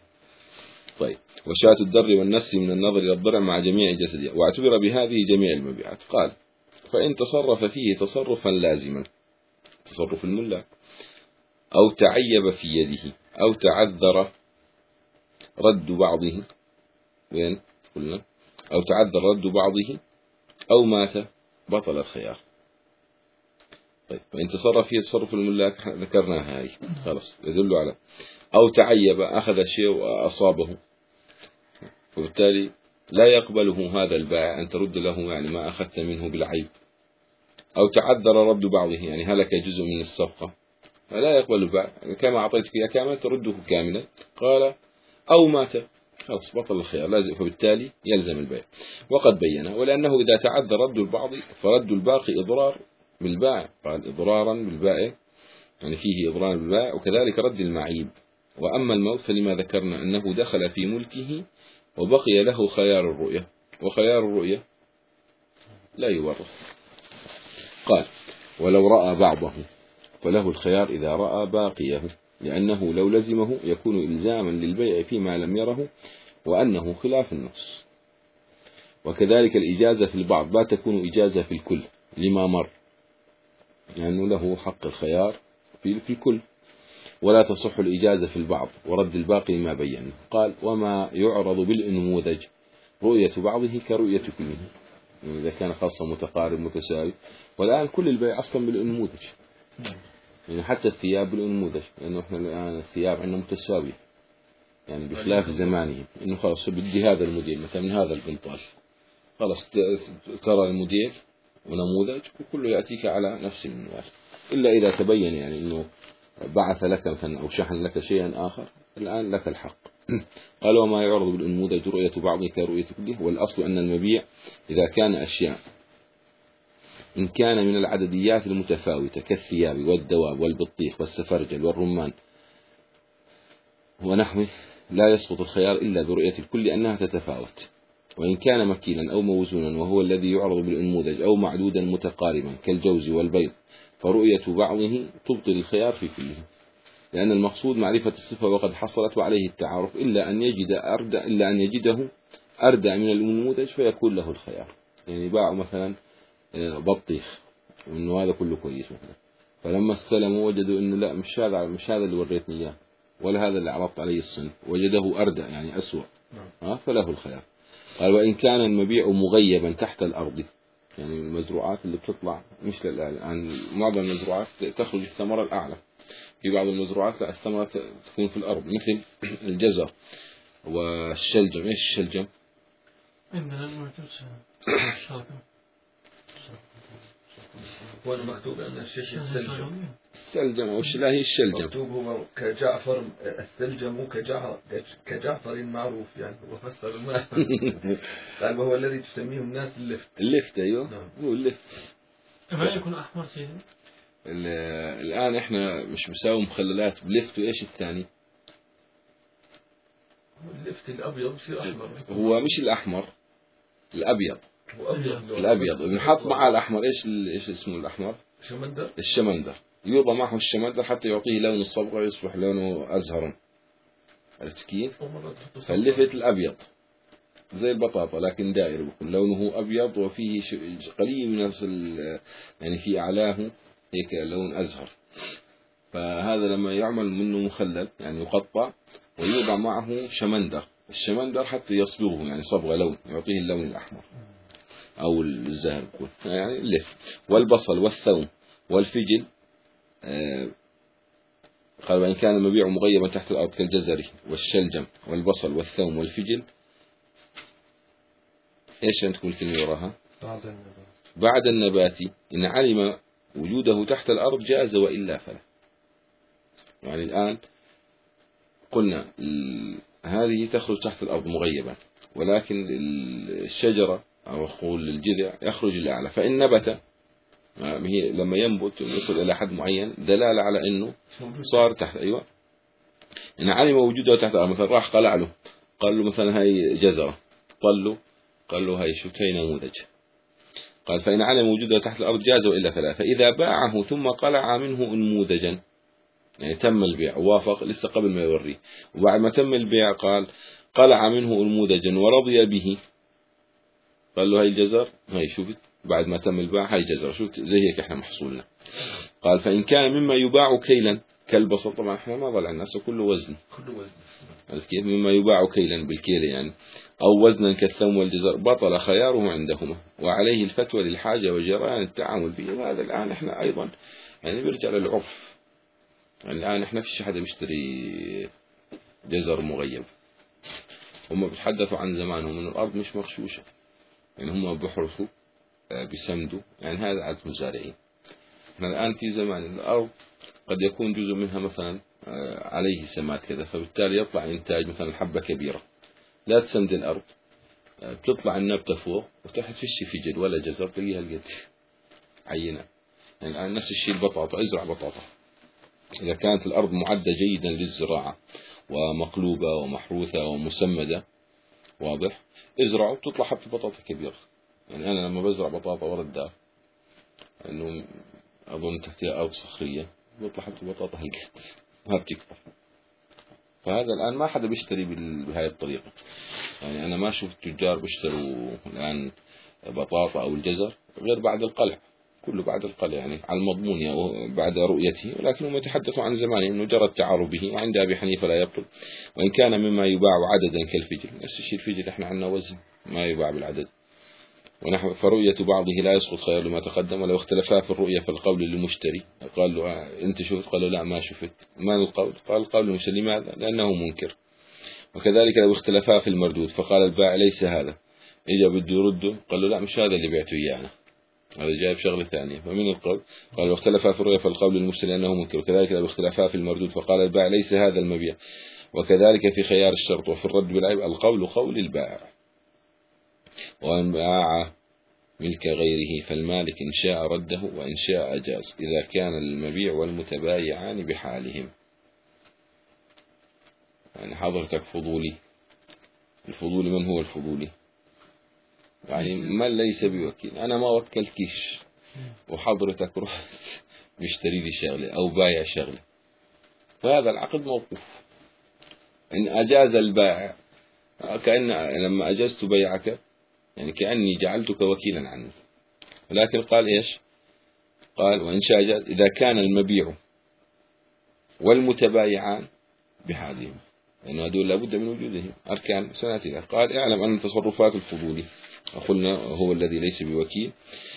طيب وشاة الدر والنسل من النظر إلى الضرع مع جميع جسدها، واعتبر بهذه جميع المبيعات. قال فإن تصرف فيه تصرفا لازما، تصرف الملاك، أو تعيب في يده، أو تعذر رد بعضه، وين قلنا أو تعذر رد بعضه، أو مات، بطل الخيار. طيب وإن تصرف فيه تصرف الملاك ذكرناها هاي خلاص يدل على، أو تعيب أخذ شيء وأصابه، وبالتالي لا يقبله هذا البائع أن ترد له يعني ما أخذت منه بالعيب. أو تعذر رد بعضه، يعني هلك جزء من الصفقة فلا يقبل البائع، كما أعطيتك إياه كاملا ترده كاملا. قال أو مات، خلاص بطل الخيار لازم، فبالتالي يلزم البيع. وقد بينا ولأنه إذا تعذر رد البعض فرد الباقي إضرار بالبائع، قال إضرارا بالبائع يعني فيه إضرار بالبائع، وكذلك رد المعيب. وأما الموت فلما ذكرنا أنه دخل في ملكه وبقي له خيار الرؤية، وخيار الرؤية لا يورث. قال ولو رأى بعضه فله الخيار إذا رأى باقيه، لأنه لو لزمه يكون إلزاما للبيع فيما لم يره، وأنه خلاف النص. وكذلك الإجازة في البعض لا تكون إجازة في الكل لما مر، لأنه له حق الخيار في الكل، ولا تصح الإجازة في البعض ورد الباقي ما بينا. قال وما يعرض بالأنموذج رؤية بعضه كرؤية كله، إذا كان خاصة متقارب متساوي. والآن كل البيع أصلا بالأنموذج، يعني حتى الثياب بالأنموذج، لأنه إحنا الآن الثياب عندنا متساوية يعني بخلاف زمانهم، إنه خلاص بدي هذا الموديل مثلا من هذا البنطال، خلاص ترى الموديل ونموذج وكله يأتيك على نفس المنوال، إلا إذا تبين يعني إنه بعث لك مثلا أو شحن لك شيئا آخر، الآن لك الحق. قال وما يعرض بالأنموذج رؤية بعضه كرؤية كله. والأصل أن المبيع إذا كان أشياء إن كان من العدديات المتفاوتة كالثياب والدواب والبطيخ والسفرجل والرمان ونحوه لا يسقط الخيار إلا برؤية الكل لأنها تتفاوت. وإن كان مكيلا أو موزونا وهو الذي يعرض بالأنموذج أو معدودا متقاربا كالجوز والبيض فرؤية بعضه تبطل الخيار في كله، لأن المقصود معرفة الصفة وقد حصلت وعليه التعارف، إلا أن يجد أردى إلا أن يجده أردى من الأنموذج فيكون له الخيار. يعني باعوا مثلا بطيخ وإنه هذا كله كويس مثلا، فلما استلموا وجدوا إنه لا مش هذا مش هذا اللي وريتني إياه ولا هذا اللي عرضت عليه الصنف، وجده أردى يعني أسوأ، ها فله الخيار. قال وإن كان المبيع مغيبا تحت الأرض، يعني المزروعات اللي بتطلع مش الآن معظم المزروعات تخرج الثمرة الأعلى، في بعض المزروعات لا الثمرة تكون في الأرض مثل الجزر والشلجم. إيش الشلجم؟ وأنا مكتوب أن الشيء السلجم السلجم أو لا هي الشلجم مكتوب هو كجعفر السلجم كجعفر كجعفر معروف يعني وفسر الماء. قال وهو الذي تسميه الناس اللفت. اللفت أيوه نعم. هو اللفت ما يكون أحمر سيدي. الآن إحنا مش مساوي مخللات بلفت، وإيش الثاني؟ اللفت الأبيض يصير أحمر. هو مش الأحمر الأبيض، الأبيض بنحط معه الأحمر. إيش إيش اسمه الأحمر؟ الشمندر. الشمندر يوضع معه الشمندر حتى يعطيه لون الصبغة ويصبح لونه أزهر. عرفت كيف؟ فاللفت الأبيض زي البطاطا لكن دائر بيكون لونه أبيض وفيه قليل من يعني في أعلاه هيك لون أزهر. فهذا لما يعمل منه مخلل يعني يقطع ويوضع معه شمندر، الشمندر حتى يصبغه يعني صبغة لون يعطيه اللون الأحمر أو الزهر يعني اللف. والبصل والثوم والفجل آه قال وإن كان المبيع مغيبا تحت الأرض كالجزر والشلجم والبصل والثوم والفجل. إيش أن تكون الكلمة وراها؟ بعد النبات. بعد النبات إن علم وجوده تحت الأرض جاز وإلا فلا. يعني الآن قلنا هذه تخرج تحت الأرض مغيبا، ولكن الشجرة أو خول الجذع يخرج الأعلى، فإن نبت هي لما ينبت يصل إلى حد معين دلالة على إنه صار تحت. أيوة إن علم وجوده تحت الأرض، مثلا راح قلع له قال له مثلا هاي جزرة، قال له قال له هاي شوف هاي نموذج قال فإن علم وجوده تحت الأرض جاز وإلا فلا. فإذا باعه ثم قلع منه أنموذجا، يعني تم البيع ووافق لسه قبل ما يوريه، وبعد ما تم البيع قال قلع منه أنموذجا ورضي به، قال له هاي الجزر، هاي شوفت بعد ما تم البيع هاي جزر، شوفت زي هيك احنا محصولنا. قال فإن كان مما يباع كيلا كالبصل، طبعا احنا ما ضل عندنا كله وزن، كله وزن كيف مما يباع كيلا بالكيل يعني، أو وزنا كالثوم والجزر، بطل خياره عندهما، وعليه الفتوى للحاجة وجريان التعامل به. وهذا الآن احنا أيضا يعني بيرجع للعرف، يعني الآن احنا فيش حدا بيشتري جزر مغيب، هم بيتحدثوا عن زمانهم من الأرض مش مغشوشة، يعني هم بيحرثوا بيسمدوا، يعني هذا عادة المزارعين. احنا الآن في زمان الأرض قد يكون جزء منها مثلا عليه سمات كذا، فبالتالي يطلع إنتاج مثلا حبة كبيرة، لا تسمد الأرض، بتطلع النبتة فوق وتحت فيش فجل ولا جزر، تلاقيها القد عينة. يعني الآن نفس الشيء البطاطا، ازرع بطاطا إذا كانت الأرض معدة جيدا للزراعة ومقلوبة ومحروثة ومسمدة، واضح، ازرعوا بتطلع حبة بطاطا كبيرة. يعني أنا لما بزرع بطاطا ورا الدار، إنه أظن تحتها أرض صخرية، بيطلع حبة بطاطا هالقد ما بتكبر. فهذا الآن ما حدا بيشتري بهاي الطريقة، يعني أنا ما شوف التجار بيشتروا الآن بطاطا أو الجزر غير بعد القلع، كله بعد القلع يعني على المضمون يعني بعد رؤيته، ولكنهم يتحدثوا عن زمان إنه جرى التعارف به، وعند أبي حنيفة لا يبطل، وإن كان مما يباع عددا كالفجل. نفس الشيء الفجل إحنا عندنا وزن ما يباع بالعدد. ونحو فرؤية بعضه لا يسقط خير لما تقدم، ولو اختلفا في الرؤية فالقول للمشتري. قال له أنت شفت؟ قال له لا ما شفت. ما القول؟ قال القول للمشتري. لماذا؟ لأنه منكر. وكذلك لو اختلفا في المردود فقال البائع ليس هذا، إجا بده يرده، قال له لا مش هذا اللي بعته إياه أنا، هذا جايب شغلة ثانية. فمن القول؟ قال لو اختلفا في الرؤية فالقول للمشتري لأنه منكر. وكذلك لو اختلفا في المردود فقال البائع ليس هذا المبيع. وكذلك في خيار الشرط وفي الرد بالعيب القول قول البائع. وإن باع ملك غيره فالمالك إن شاء رده وإن شاء أجاز، إذا كان المبيع والمتبايعان بحالهم. يعني حضرتك فضولي، الفضولي من هو الفضولي؟ يعني من ليس بوكيل، أنا ما وكلتكيش وحضرتك رحت بيشتري لي شغلة أو بايع شغلة، فهذا العقد موقوف. إن أجاز البائع كأن لما أجزت بيعك يعني كأني جعلتك وكيلا عنه، ولكن قال إيش؟ قال وإن شاء أجاز إذا كان المبيع والمتبايعان بحالهم، لأنه يعني هذول لابد من وجودهم أركان سناتي. قال اعلم أن تصرفات الفضولي أقولنا هو الذي ليس بوكيل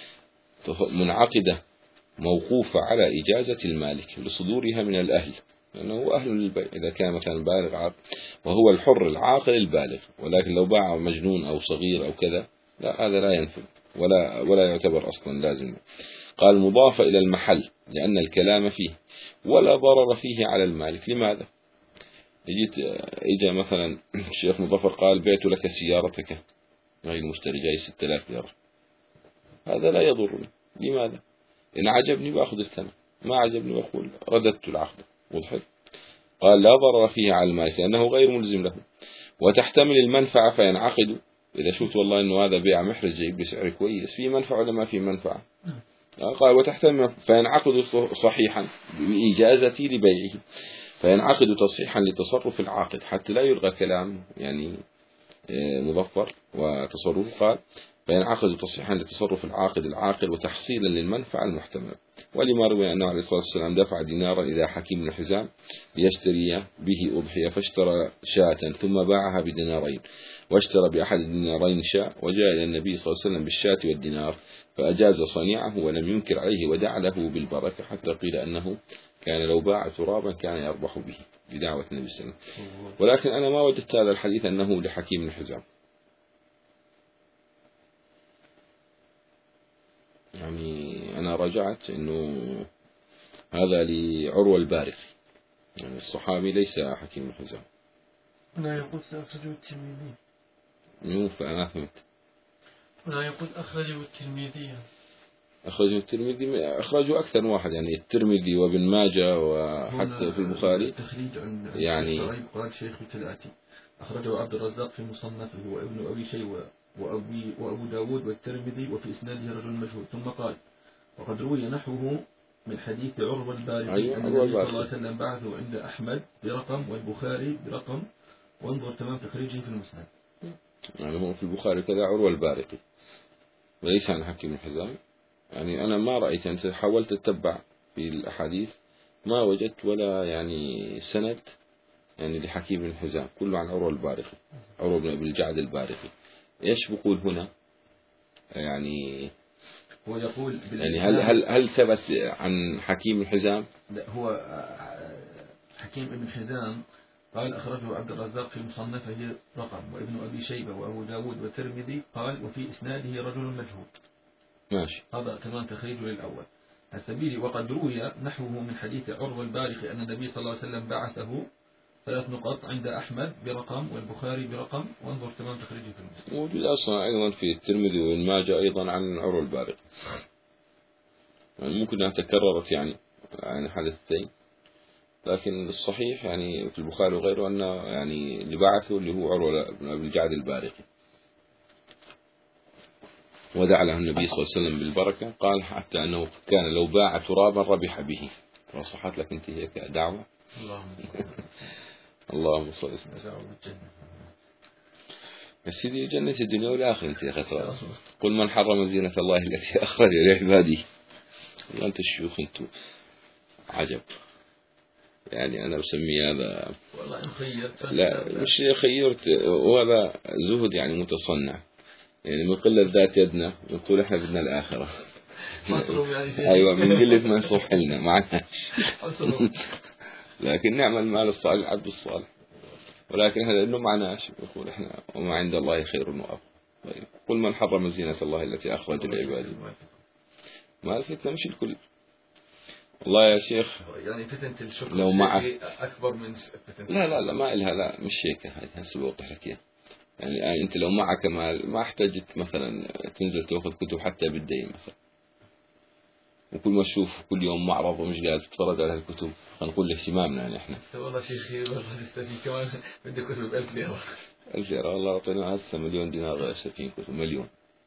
منعقدة موقوفة على إجازة المالك لصدورها من الأهل، لأنه هو أهل للبيع إذا كان مثلا بالغ عاقل، وهو الحر العاقل البالغ. ولكن لو باع مجنون أو صغير أو كذا لا، هذا لا ينفذ ولا ولا يعتبر أصلا لازم. قال مضاف إلى المحل لأن الكلام فيه ولا ضرر فيه على المالك. لماذا؟ جيت إجا مثلا الشيخ مظفر قال بعت لك سيارتك، هاي المشتري جاي ستة آلاف ليرة، هذا لا يضرني. لماذا؟ إن عجبني بأخذ الثمن، ما عجبني بقول رددت العقد. وضحت؟ قال لا ضرر فيه على المالك لأنه غير ملزم له، وتحتمل المنفعة فينعقد. إذا شفت والله إنه هذا بيع محرز جايب بسعر كويس، في منفعة ولا ما في منفعة؟ قال وتحتمل فينعقد صحيحا بإجازتي لبيعه، فينعقد تصحيحا لتصرف العاقد حتى لا يلغى كلام يعني مظفر وتصرفه. قال فينعقد تصحيحا لتصرف العاقد العاقل وتحصيلا للمنفعة المحتملة. ولما روي أنه عليه الصلاة والسلام دفع دينارا إلى حكيم بن حزام ليشتري به أضحية، فاشترى شاة ثم باعها بدينارين، واشترى بأحد الدينارين شاة، وجاء إلى النبي صلى الله عليه وسلم بالشاة والدينار فأجاز صنيعه ولم ينكر عليه ودعا له بالبركة، حتى قيل أنه كان لو باع ترابا كان يربح به بدعوة النبي صلى الله عليه وسلم. ولكن أنا ما وجدت هذا الحديث أنه لحكيم بن حزام، يعني أنا رجعت أنه هذا لعروة البارقي، يعني الصحابي ليس حكيم بن حزام. لا يقول أخرجه الترمذي، مو فأنا فهمت. لا يقول أخرجه الترمذي، أخرجه الترمذي، أخرجه أكثر من واحد، يعني الترمذي وابن ماجه وحتى في البخاري. تخريج عن يعني قال شيخ التلاتي أخرجه عبد الرزاق في مصنفه وابن أبي شيبة وأبي وأبو داود والترمذي وفي إسناده رجل مجهول. ثم قال وقد روي نحوه من حديث عروة البارقي أيوة أن النبي صلى الله عليه وسلم بعثه عند أحمد برقم والبخاري برقم، وانظر تمام تخريجه في المسند. يعني هو في البخاري كذا عروة البارقي وليس عن حكيم الحزام. يعني أنا ما رأيت، أنت حاولت تتبع في الأحاديث ما وجدت ولا يعني سند يعني لحكيم الحزام، كله عن عروة البارقي، عروة بن أبي الجعد البارقي. إيش بقول هنا؟ يعني هو يقول يعني هل هل هل ثبت عن حكيم الحزام؟ لا، هو حكيم ابن حزام قال أخرجه عبد الرزاق في مصنفه رقم، وابن أبي شيبة وأبو داود والترمذي قال وفي إسناده رجل مجهول. ماشي، هذا تمام تخريجه للأول. السبيلي وقد روي نحوه من حديث عروة البارقي أن النبي صلى الله عليه وسلم بعثه ثلاث نقط عند أحمد برقم والبخاري برقم، وانظر تمام تخريجه في المسند. موجود أصلا أيضا في الترمذي وابن ماجه أيضا عن عروة البارقي. يعني ممكن أنها تكررت يعني عن حدثتين، لكن الصحيح يعني في البخاري وغيره أنه يعني اللي بعثه اللي هو عروة بن أبي الجعد البارقي. ودعا له النبي صلى الله عليه وسلم بالبركة، قال حتى أنه كان لو باع ترابا ربح به. وصحت لك أنت هيك دعوة. اللهم اللهم صل وسلم. سيدي جنة الدنيا والآخرة أنت يا خطر. قل من حرم زينة الله التي أخرج لعباده. والله أنت الشيوخ أنتم عجب. يعني أنا بسمي هذا والله إن خيرت لا مش خيرت، وهذا زهد يعني متصنع، يعني من قلة ذات يدنا نقول إحنا بدنا الآخرة. يعني أيوة من قلة ما يصح لنا معنا. لكن نعمل المال الصالح العبد الصالح، ولكن هذا إنه معناش يقول إحنا وما عند الله خير وأبقى. طيب قل من حرم زينة الله التي أخرج لعباده. ما الفتنة مش الكل. والله يا شيخ يعني فتنة الشكر لو معك أكبر من فتنة. لا لا لا ما إلها، لا مش هيك، هاي هسه بوضح لك إياها. يعني أنت لو معك مال ما احتجت مثلا تنزل تأخذ كتب حتى بالدين مثلا، وكل ما تشوف كل يوم معرض ومش قاعد تتفرج على الكتب، خلينا اهتمامنا يعني إحنا. والله شيخي والله لسه في كمان بدي كتب ألف ليرة. ألف ليرة والله أعطينا هسه مليون دينار سفين كتب مليون.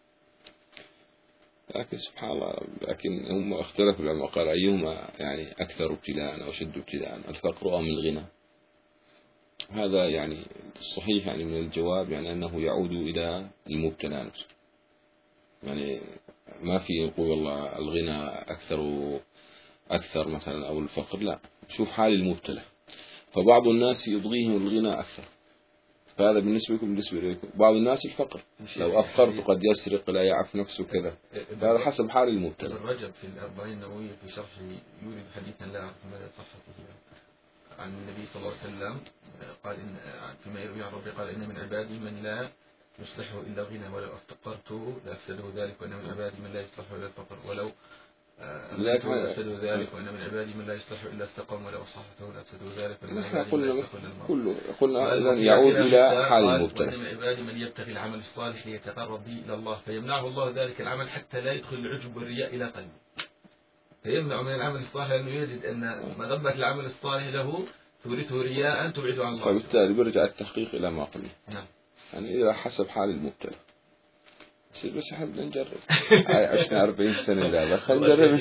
لكن سبحان الله، لكن هم اختلفوا العلماء قال أيهما يعني أكثر ابتلاء أو أشد ابتلاء، الفقر أم الغنى. هذا يعني الصحيح يعني من الجواب يعني أنه يعود إلى المبتلى نفسه. يعني ما في نقول والله الغنى أكثر أكثر مثلا أو الفقر، لا، شوف حال المبتلى. فبعض الناس يضغيهم الغنى أكثر، فهذا بالنسبة لكم بالنسبة لكم. بعض الناس الفقر، لو أفقرت قد يسرق لا يعف نفسه كذا، هذا حسب حال المبتلى. الرجب في الأربعين النووية في شرحه يورد حديثا لا أعرف مدى صحته عن النبي صلى الله عليه وسلم قال إن فيما يروي عن ربي قال إن من عبادي من لا يصلحه إلا غنى ولو افتقرته لأفسده ذلك، وإن من عبادي من لا يصلحه إلا الفقر ولو لأفسده ذلك، وإن من عبادي من لا يصلحه إلا استقام ولو أصححته لأفسده ذلك، وإن من عبادي من لا يصلحه إلا المرء. كله قلنا إذا يعود إلى حال المبتلى. وإن من عبادي من يبتغي العمل الصالح ليتقرب به إلى الله فيمنعه الله ذلك العمل حتى لا يدخل العجب والرياء إلى قلبه، فيمنع من العمل الصالح لأنه يجد أن مغبة العمل الصالح له تورثه رياء تبعد عن الله. فبالتالي بيرجع التحقيق إلى ما قلنا. نعم. يعني إذا حسب حال المبتلى. بس احنا بدنا نجرب. عشنا أربعين سنة لا خلينا نجرب.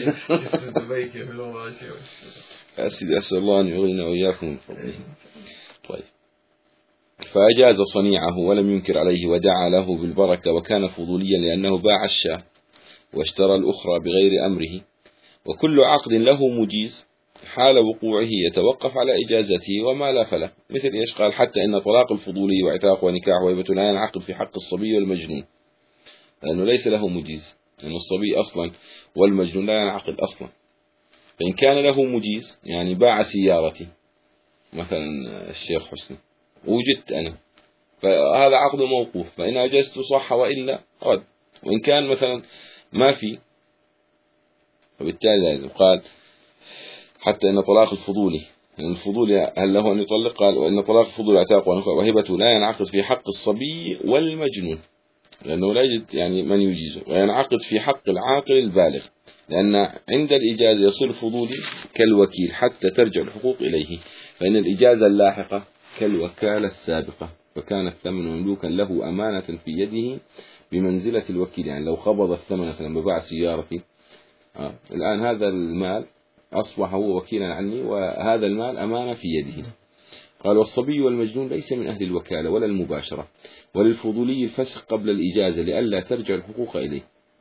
يا سيدي أسأل الله أن يغنينا وإياكم من فضله. طيب. فأجاز صنيعه ولم ينكر عليه ودعا له بالبركة، وكان فضوليا لأنه باع الشاة واشترى الأخرى بغير أمره. وكل عقد له مجيز حال وقوعه يتوقف على إجازته وما لا فله. مثل إيش قال حتى إن طلاق الفضولي وعتاق ونكاح وهبة لا ينعقد في حق الصبي والمجنون، لأنه ليس له مجيز، لأن يعني الصبي أصلا والمجنون لا ينعقد أصلا. فإن كان له مجيز يعني باع سيارتي مثلا الشيخ حسني وجدت أنا، فهذا عقد موقوف، فإن أجزت صح وإلا رد. وإن كان مثلا ما في، فبالتالي لازم قال حتى إن طلاق الفضولي، يعني الفضولي هل له أن يطلق؟ قال وإن طلاق الفضولي عتاق وهبة لا ينعقد في حق الصبي والمجنون، لأنه لا يجد يعني من يجيزه، وينعقد في حق العاقل البالغ، لأن عند الإجازة يصير الفضولي كالوكيل حتى ترجع الحقوق إليه، فإن الإجازة اللاحقة كالوكالة السابقة فكان الثمن مملوكا له أمانة في يده بمنزلة الوكيل. يعني لو قبض الثمن مثلا بباع سيارتي، آه. الآن هذا المال أصبح هو وكيلا عني، وهذا المال أمانة في يده. قال والصبي والمجنون ليس من أهل الوكالة ولا المباشرة، وللفضولي الفسخ قبل الإجازة لئلا ترجع الحقوق إليه.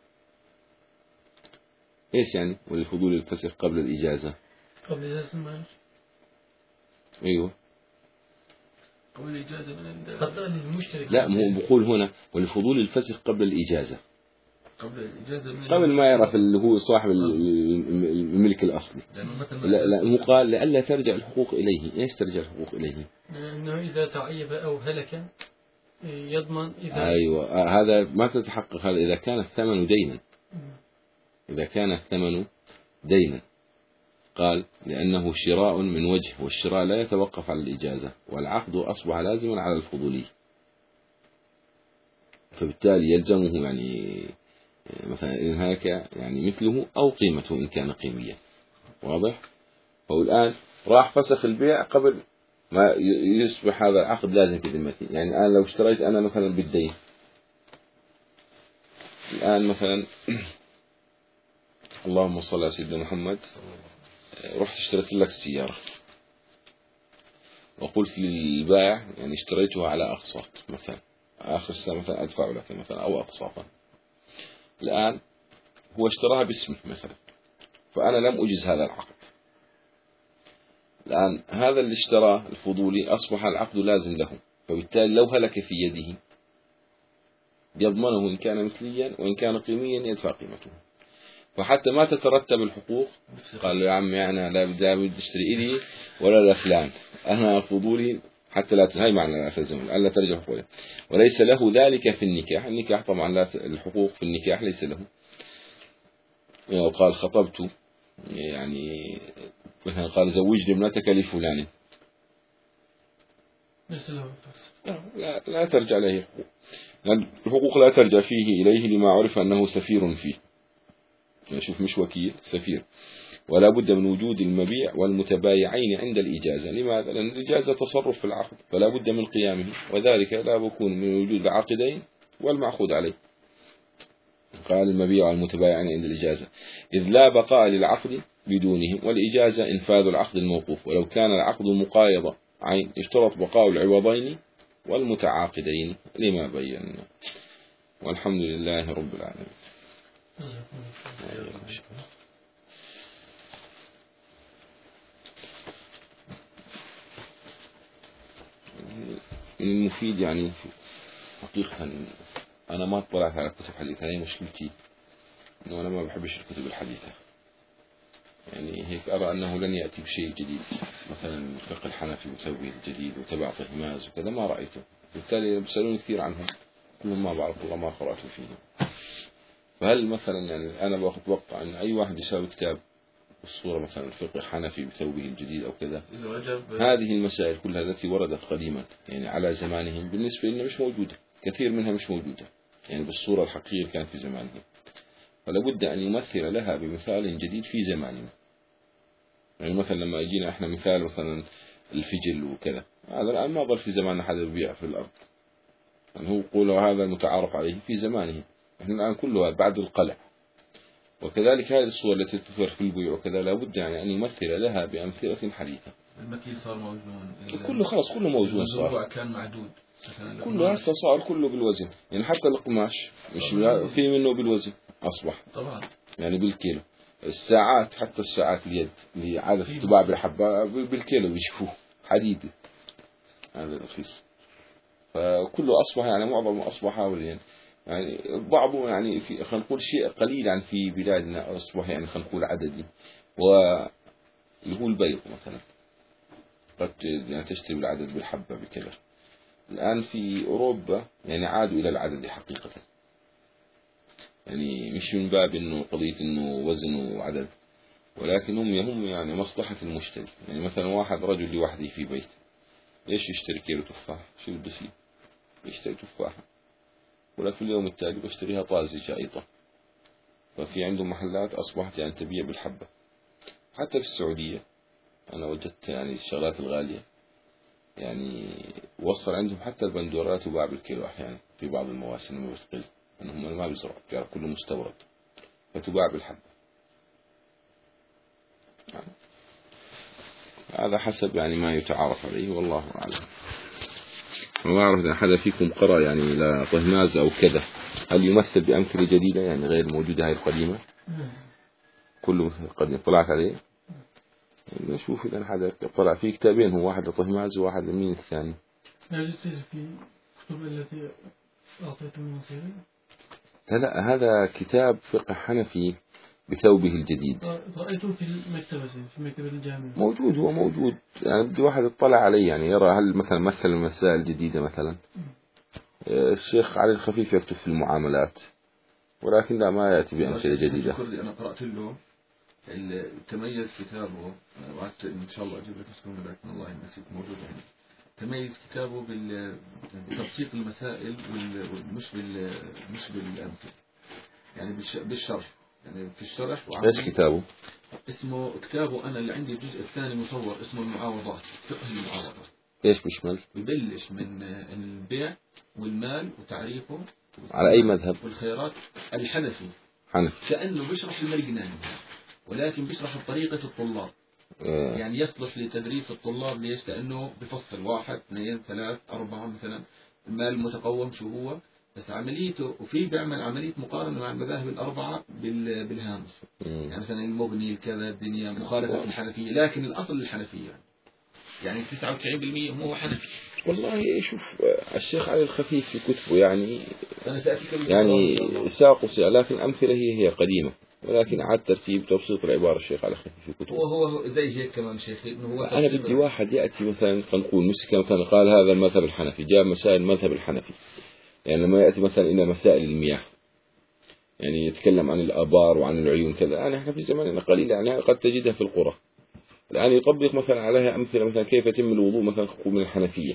إيش يعني وللفضولي الفسخ قبل الإجازة؟ قبل إجازة المال. أيوه قبل الإجازة من قد المشترك. لا، مو بقول هنا وللفضول الفسخ قبل الإجازة، قبل الإجازة من قبل ما يعرف اللي هو صاحب الملك الأصلي. لا لا، مو قال لئلا ترجع الحقوق إليه. إيش ترجع الحقوق إليه؟ لأنه إذا تعيب أو هلك يضمن إذا أيوة هذا ما تتحقق هذا إذا كان الثمن دينا. إذا كان الثمن دينا قال لأنه شراء من وجه، والشراء لا يتوقف على الإجازة، والعقد أصبح لازما على الفضولي، فبالتالي يلزمه يعني مثلا إن هلك يعني مثله أو قيمته إن كان قيميا. واضح؟ فهو الآن راح فسخ البيع قبل ما يصبح هذا العقد لازم في ذمتي. يعني الآن لو اشتريت أنا مثلا بالدين، الآن مثلا اللهم صل على سيدنا محمد، رحت اشتريت لك السيارة وقلت للبائع يعني اشتريتها على أقساط، مثلا آخر السنة مثلا أدفع لك مثلا أو أقساطا. الآن هو اشتراها باسمه مثلا، فأنا لم أجز هذا العقد. الآن هذا اللي اشتراه الفضولي أصبح العقد لازم له، فبالتالي لو هلك في يده يضمنه إن كان مثليا، وإن كان قيميا يدفع قيمته. فحتى ما تترتب الحقوق قال له يا عمي أنا لا بدي أشتري إلي ولا لفلان، أنا فضولي حتى لا هاي معنى لا تلزم ألا ترجع حقوقه، وليس له ذلك في النكاح. النكاح طبعا لا، الحقوق في النكاح ليس له. وقال خطبت يعني مثلا قال زوجني ابنتك لفلان، لا, لا ترجع له الحقوق، الحقوق لا ترجع فيه إليه لما عرف أنه سفير فيه. شوف مش وكيل، سفير. ولا بد من وجود المبيع والمتبايعين عند الإجازة. لماذا؟ لأن الإجازة تصرف في العقد فلا بد من قيامه، وذلك لا بكون من وجود العاقدين والمعقود عليه. قال المبيع والمتبايعين عند الإجازة إذ لا بقاء للعقد بدونهم، والإجازة إنفاذ العقد الموقوف. ولو كان العقد مقايضة عين اشترط بقاء العوضين والمتعاقدين لما بينا. والحمد لله رب العالمين. من المفيد يعني حقيقة أنا ما اطلعت على كتب حديثة، هي مشكلتي إنه أنا ما بحبش الكتب الحديثة. يعني هيك أرى أنه لن يأتي بشيء جديد، مثلا الفقه الحنفي وتوبه الجديد وتبع طهماز وكذا ما رأيته، بالتالي بيسألوني كثير عنهم كلهم ما بعرف والله ما قرأت فيهم. فهل مثلا يعني أنا بتوقع أن أي واحد يساوي كتاب الصورة مثلا الفقه الحنفي بتوبه الجديد أو كذا، هذه المسائل كلها التي وردت قديما يعني على زمانهم بالنسبة لنا مش موجودة، كثير منها مش موجودة يعني بالصورة الحقيقية كانت في زمانهم، فلا بد أن يمثل لها بمثال جديد في زماننا. يعني مثلا لما يجينا احنا مثال مثلا الفجل وكذا، هذا الآن ما ظل في زماننا حدا يبيع في الأرض، يعني هو يقول هذا المتعارف عليه في زمانه، احنا الآن كلها بعد القلع. وكذلك هذه الصور التي تظهر في البيع وكذا لا بد يعني أن يمثل لها بأمثلة حديثة. المكيل صار موزون، كله خلاص كله موزون صار، كان معدود كله هسه صار كله بالوزن. يعني حتى القماش مش في منه بالوزن أصبح طبعا يعني بالكيلو. الساعات حتى الساعات اليد اللي عادة تباع بالحبة بالكيلو بيشوفوه حديد، هذا رخيص. فكله أصبح يعني معظم أصبح يعني يعني بعضه يعني في خلينا نقول شيء قليل عن في بلادنا أصبح يعني خلينا نقول عددي، واللي هو البيض مثلا قد يعني تشتري بالعدد بالحبة بكذا. الآن في أوروبا يعني عادوا إلى العدد حقيقة، يعني مش من باب إنه قضية إنه وزن وعدد، ولكن هم هم يعني مصلحة المشتري. يعني مثلا واحد رجل لوحده في بيت ليش يشتري كيلو تفاح؟ شو بده فيه؟ يشتري تفاحة، ولكن في اليوم التالي بشتريها طازجة شائطة. ففي عندهم محلات أصبحت يعني تبيع بالحبة. حتى في السعودية أنا وجدت يعني الشغلات الغالية يعني وصل عندهم حتى البندورات تباع بالكيلو أحيانا في بعض المواسم لما بتقل، أنهم ما بيزرعوا يعني كله مستورد فتباع بالحب. يعني هذا حسب يعني ما يتعارف عليه والله أعلم. ما أعرف إذا حدا فيكم قرأ يعني لا طهماز أو كذا، هل يمثل بأمثلة جديدة يعني غير موجودة هاي القديمة؟ كله مثل القديم طلعت عليه. نشوف إذا حدا طلع فيه كتابين، هو واحد لطهماز وواحد لمين الثاني. لا يستيز في كتب التي أعطيتم المصيري. لا لا هذا كتاب فقه حنفي بثوبه الجديد. رأيته في المكتبة في مكتبة الجامعة. موجود هو موجود يعني بدي واحد يطلع عليه يعني يرى هل مثلا مثل المسائل الجديدة مثلا. الشيخ علي الخفيف يكتب في المعاملات ولكن لا ما يأتي بأمثلة جديدة. أنا قرأت له تميز كتابه وعدت إن شاء الله أجيب لك اسمه لكن والله نسيت موجود يعني. تميز كتابه بتبسيط المسائل والمش بال مش بالأمثلة يعني بالشرح يعني في الشرح. ايش كتابه؟ اسمه كتابه أنا اللي عندي الجزء الثاني مصور اسمه المعاوضات، فقه المعاوضات. ايش بيشمل؟ ببلش من البيع والمال وتعريفه على أي مذهب؟ والخيارات الحنفي. حنفي كأنه بيشرح المرجناني ولكن بيشرح بطريقة الطلاب. آه. يعني يصلح لتدريس الطلاب. ليش؟ لأنه بفصل واحد اثنين ثلاث أربعة مثلا المال المتقوم شو هو، بس عمليته وفي بيعمل عملية مقارنة مع المذاهب الأربعة بالهامش. يعني مثلا المغني الكذا الدنيا مخالفة الحنفية لكن الأصل الحنفية يعني تسعة وتسعين بالمئة هو حنفي. والله شوف الشيخ علي الخفيف في كتبه يعني أنا يعني ساق وساق لكن أمثلة هي هي قديمة ولكن عاد ترتيب تبسيط العبارة الشيخ علي الخفيف في كتبه. وهو زي هيك كمان شيخ إنه هو أنا بدي واحد يأتي مثلا نقول مسك مثلا قال هذا المذهب الحنفي جاء مسائل المذهب الحنفي يعني لما يأتي مثلا إلى مسائل المياه يعني يتكلم عن الآبار وعن العيون كذا يعني احنا في زماننا قليل يعني قد تجدها في القرى الآن يطبق مثلا عليها أمثلة مثلا كيف يتم الوضوء مثلا من الحنفية،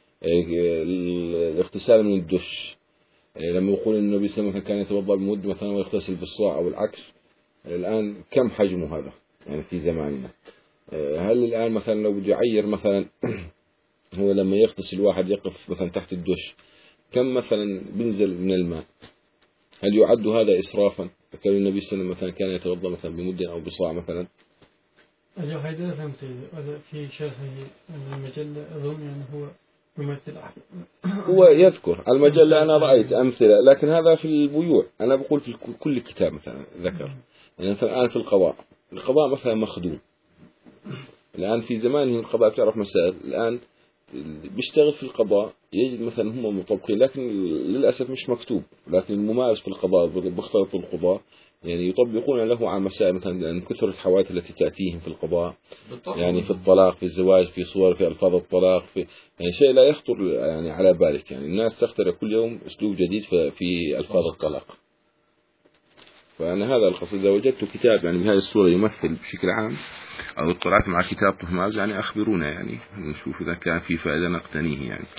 الاغتسال من الدش لما يقول النبي صلى الله عليه وسلم كان يتوضأ بالمد مثلا ويغتسل بالصاع أو العكس. الآن كم حجمه هذا يعني في زماننا؟ هل الآن مثلا لو بده يعير مثلا هو لما يغتسل واحد يقف مثلا تحت الدش كم مثلا بنزل من الماء؟ هل يعد هذا إسرافا؟ فكان النبي صلى الله عليه وسلم مثلا كان يتوضأ مثلا بمد أو بصاع مثلا. أجل هيدا فهم سيدي هذا في شرحه المجلة أظن يعني هو يمثل هو يذكر المجلة أنا رأيت أمثلة لكن هذا في البيوع. أنا بقول في كل كتاب مثلا ذكر يعني مثلا الآن في القضاء القضاء مثلا مخدوم الآن في زمانه القضاء تعرف مسائل الآن بيشتغل في القضاء يجد مثلا هم مطبقين لكن للأسف مش مكتوب لكن الممارس في القضاء بيختلط القضاء يعني يطبقون له عن مسائل مثلا كثرة الحوادث التي تأتيهم في القضاء يعني في الطلاق في الزواج في صور في ألفاظ الطلاق في يعني شيء لا يخطر يعني على بالك يعني الناس تخترع كل يوم أسلوب جديد في ألفاظ الطلاق. فأنا هذا القصد إذا وجدت كتاب يعني بهذه الصورة يمثل بشكل عام أو اطلعت مع كتاب طهماز يعني أخبرونا يعني نشوف إذا كان في فائدة نقتنيه يعني.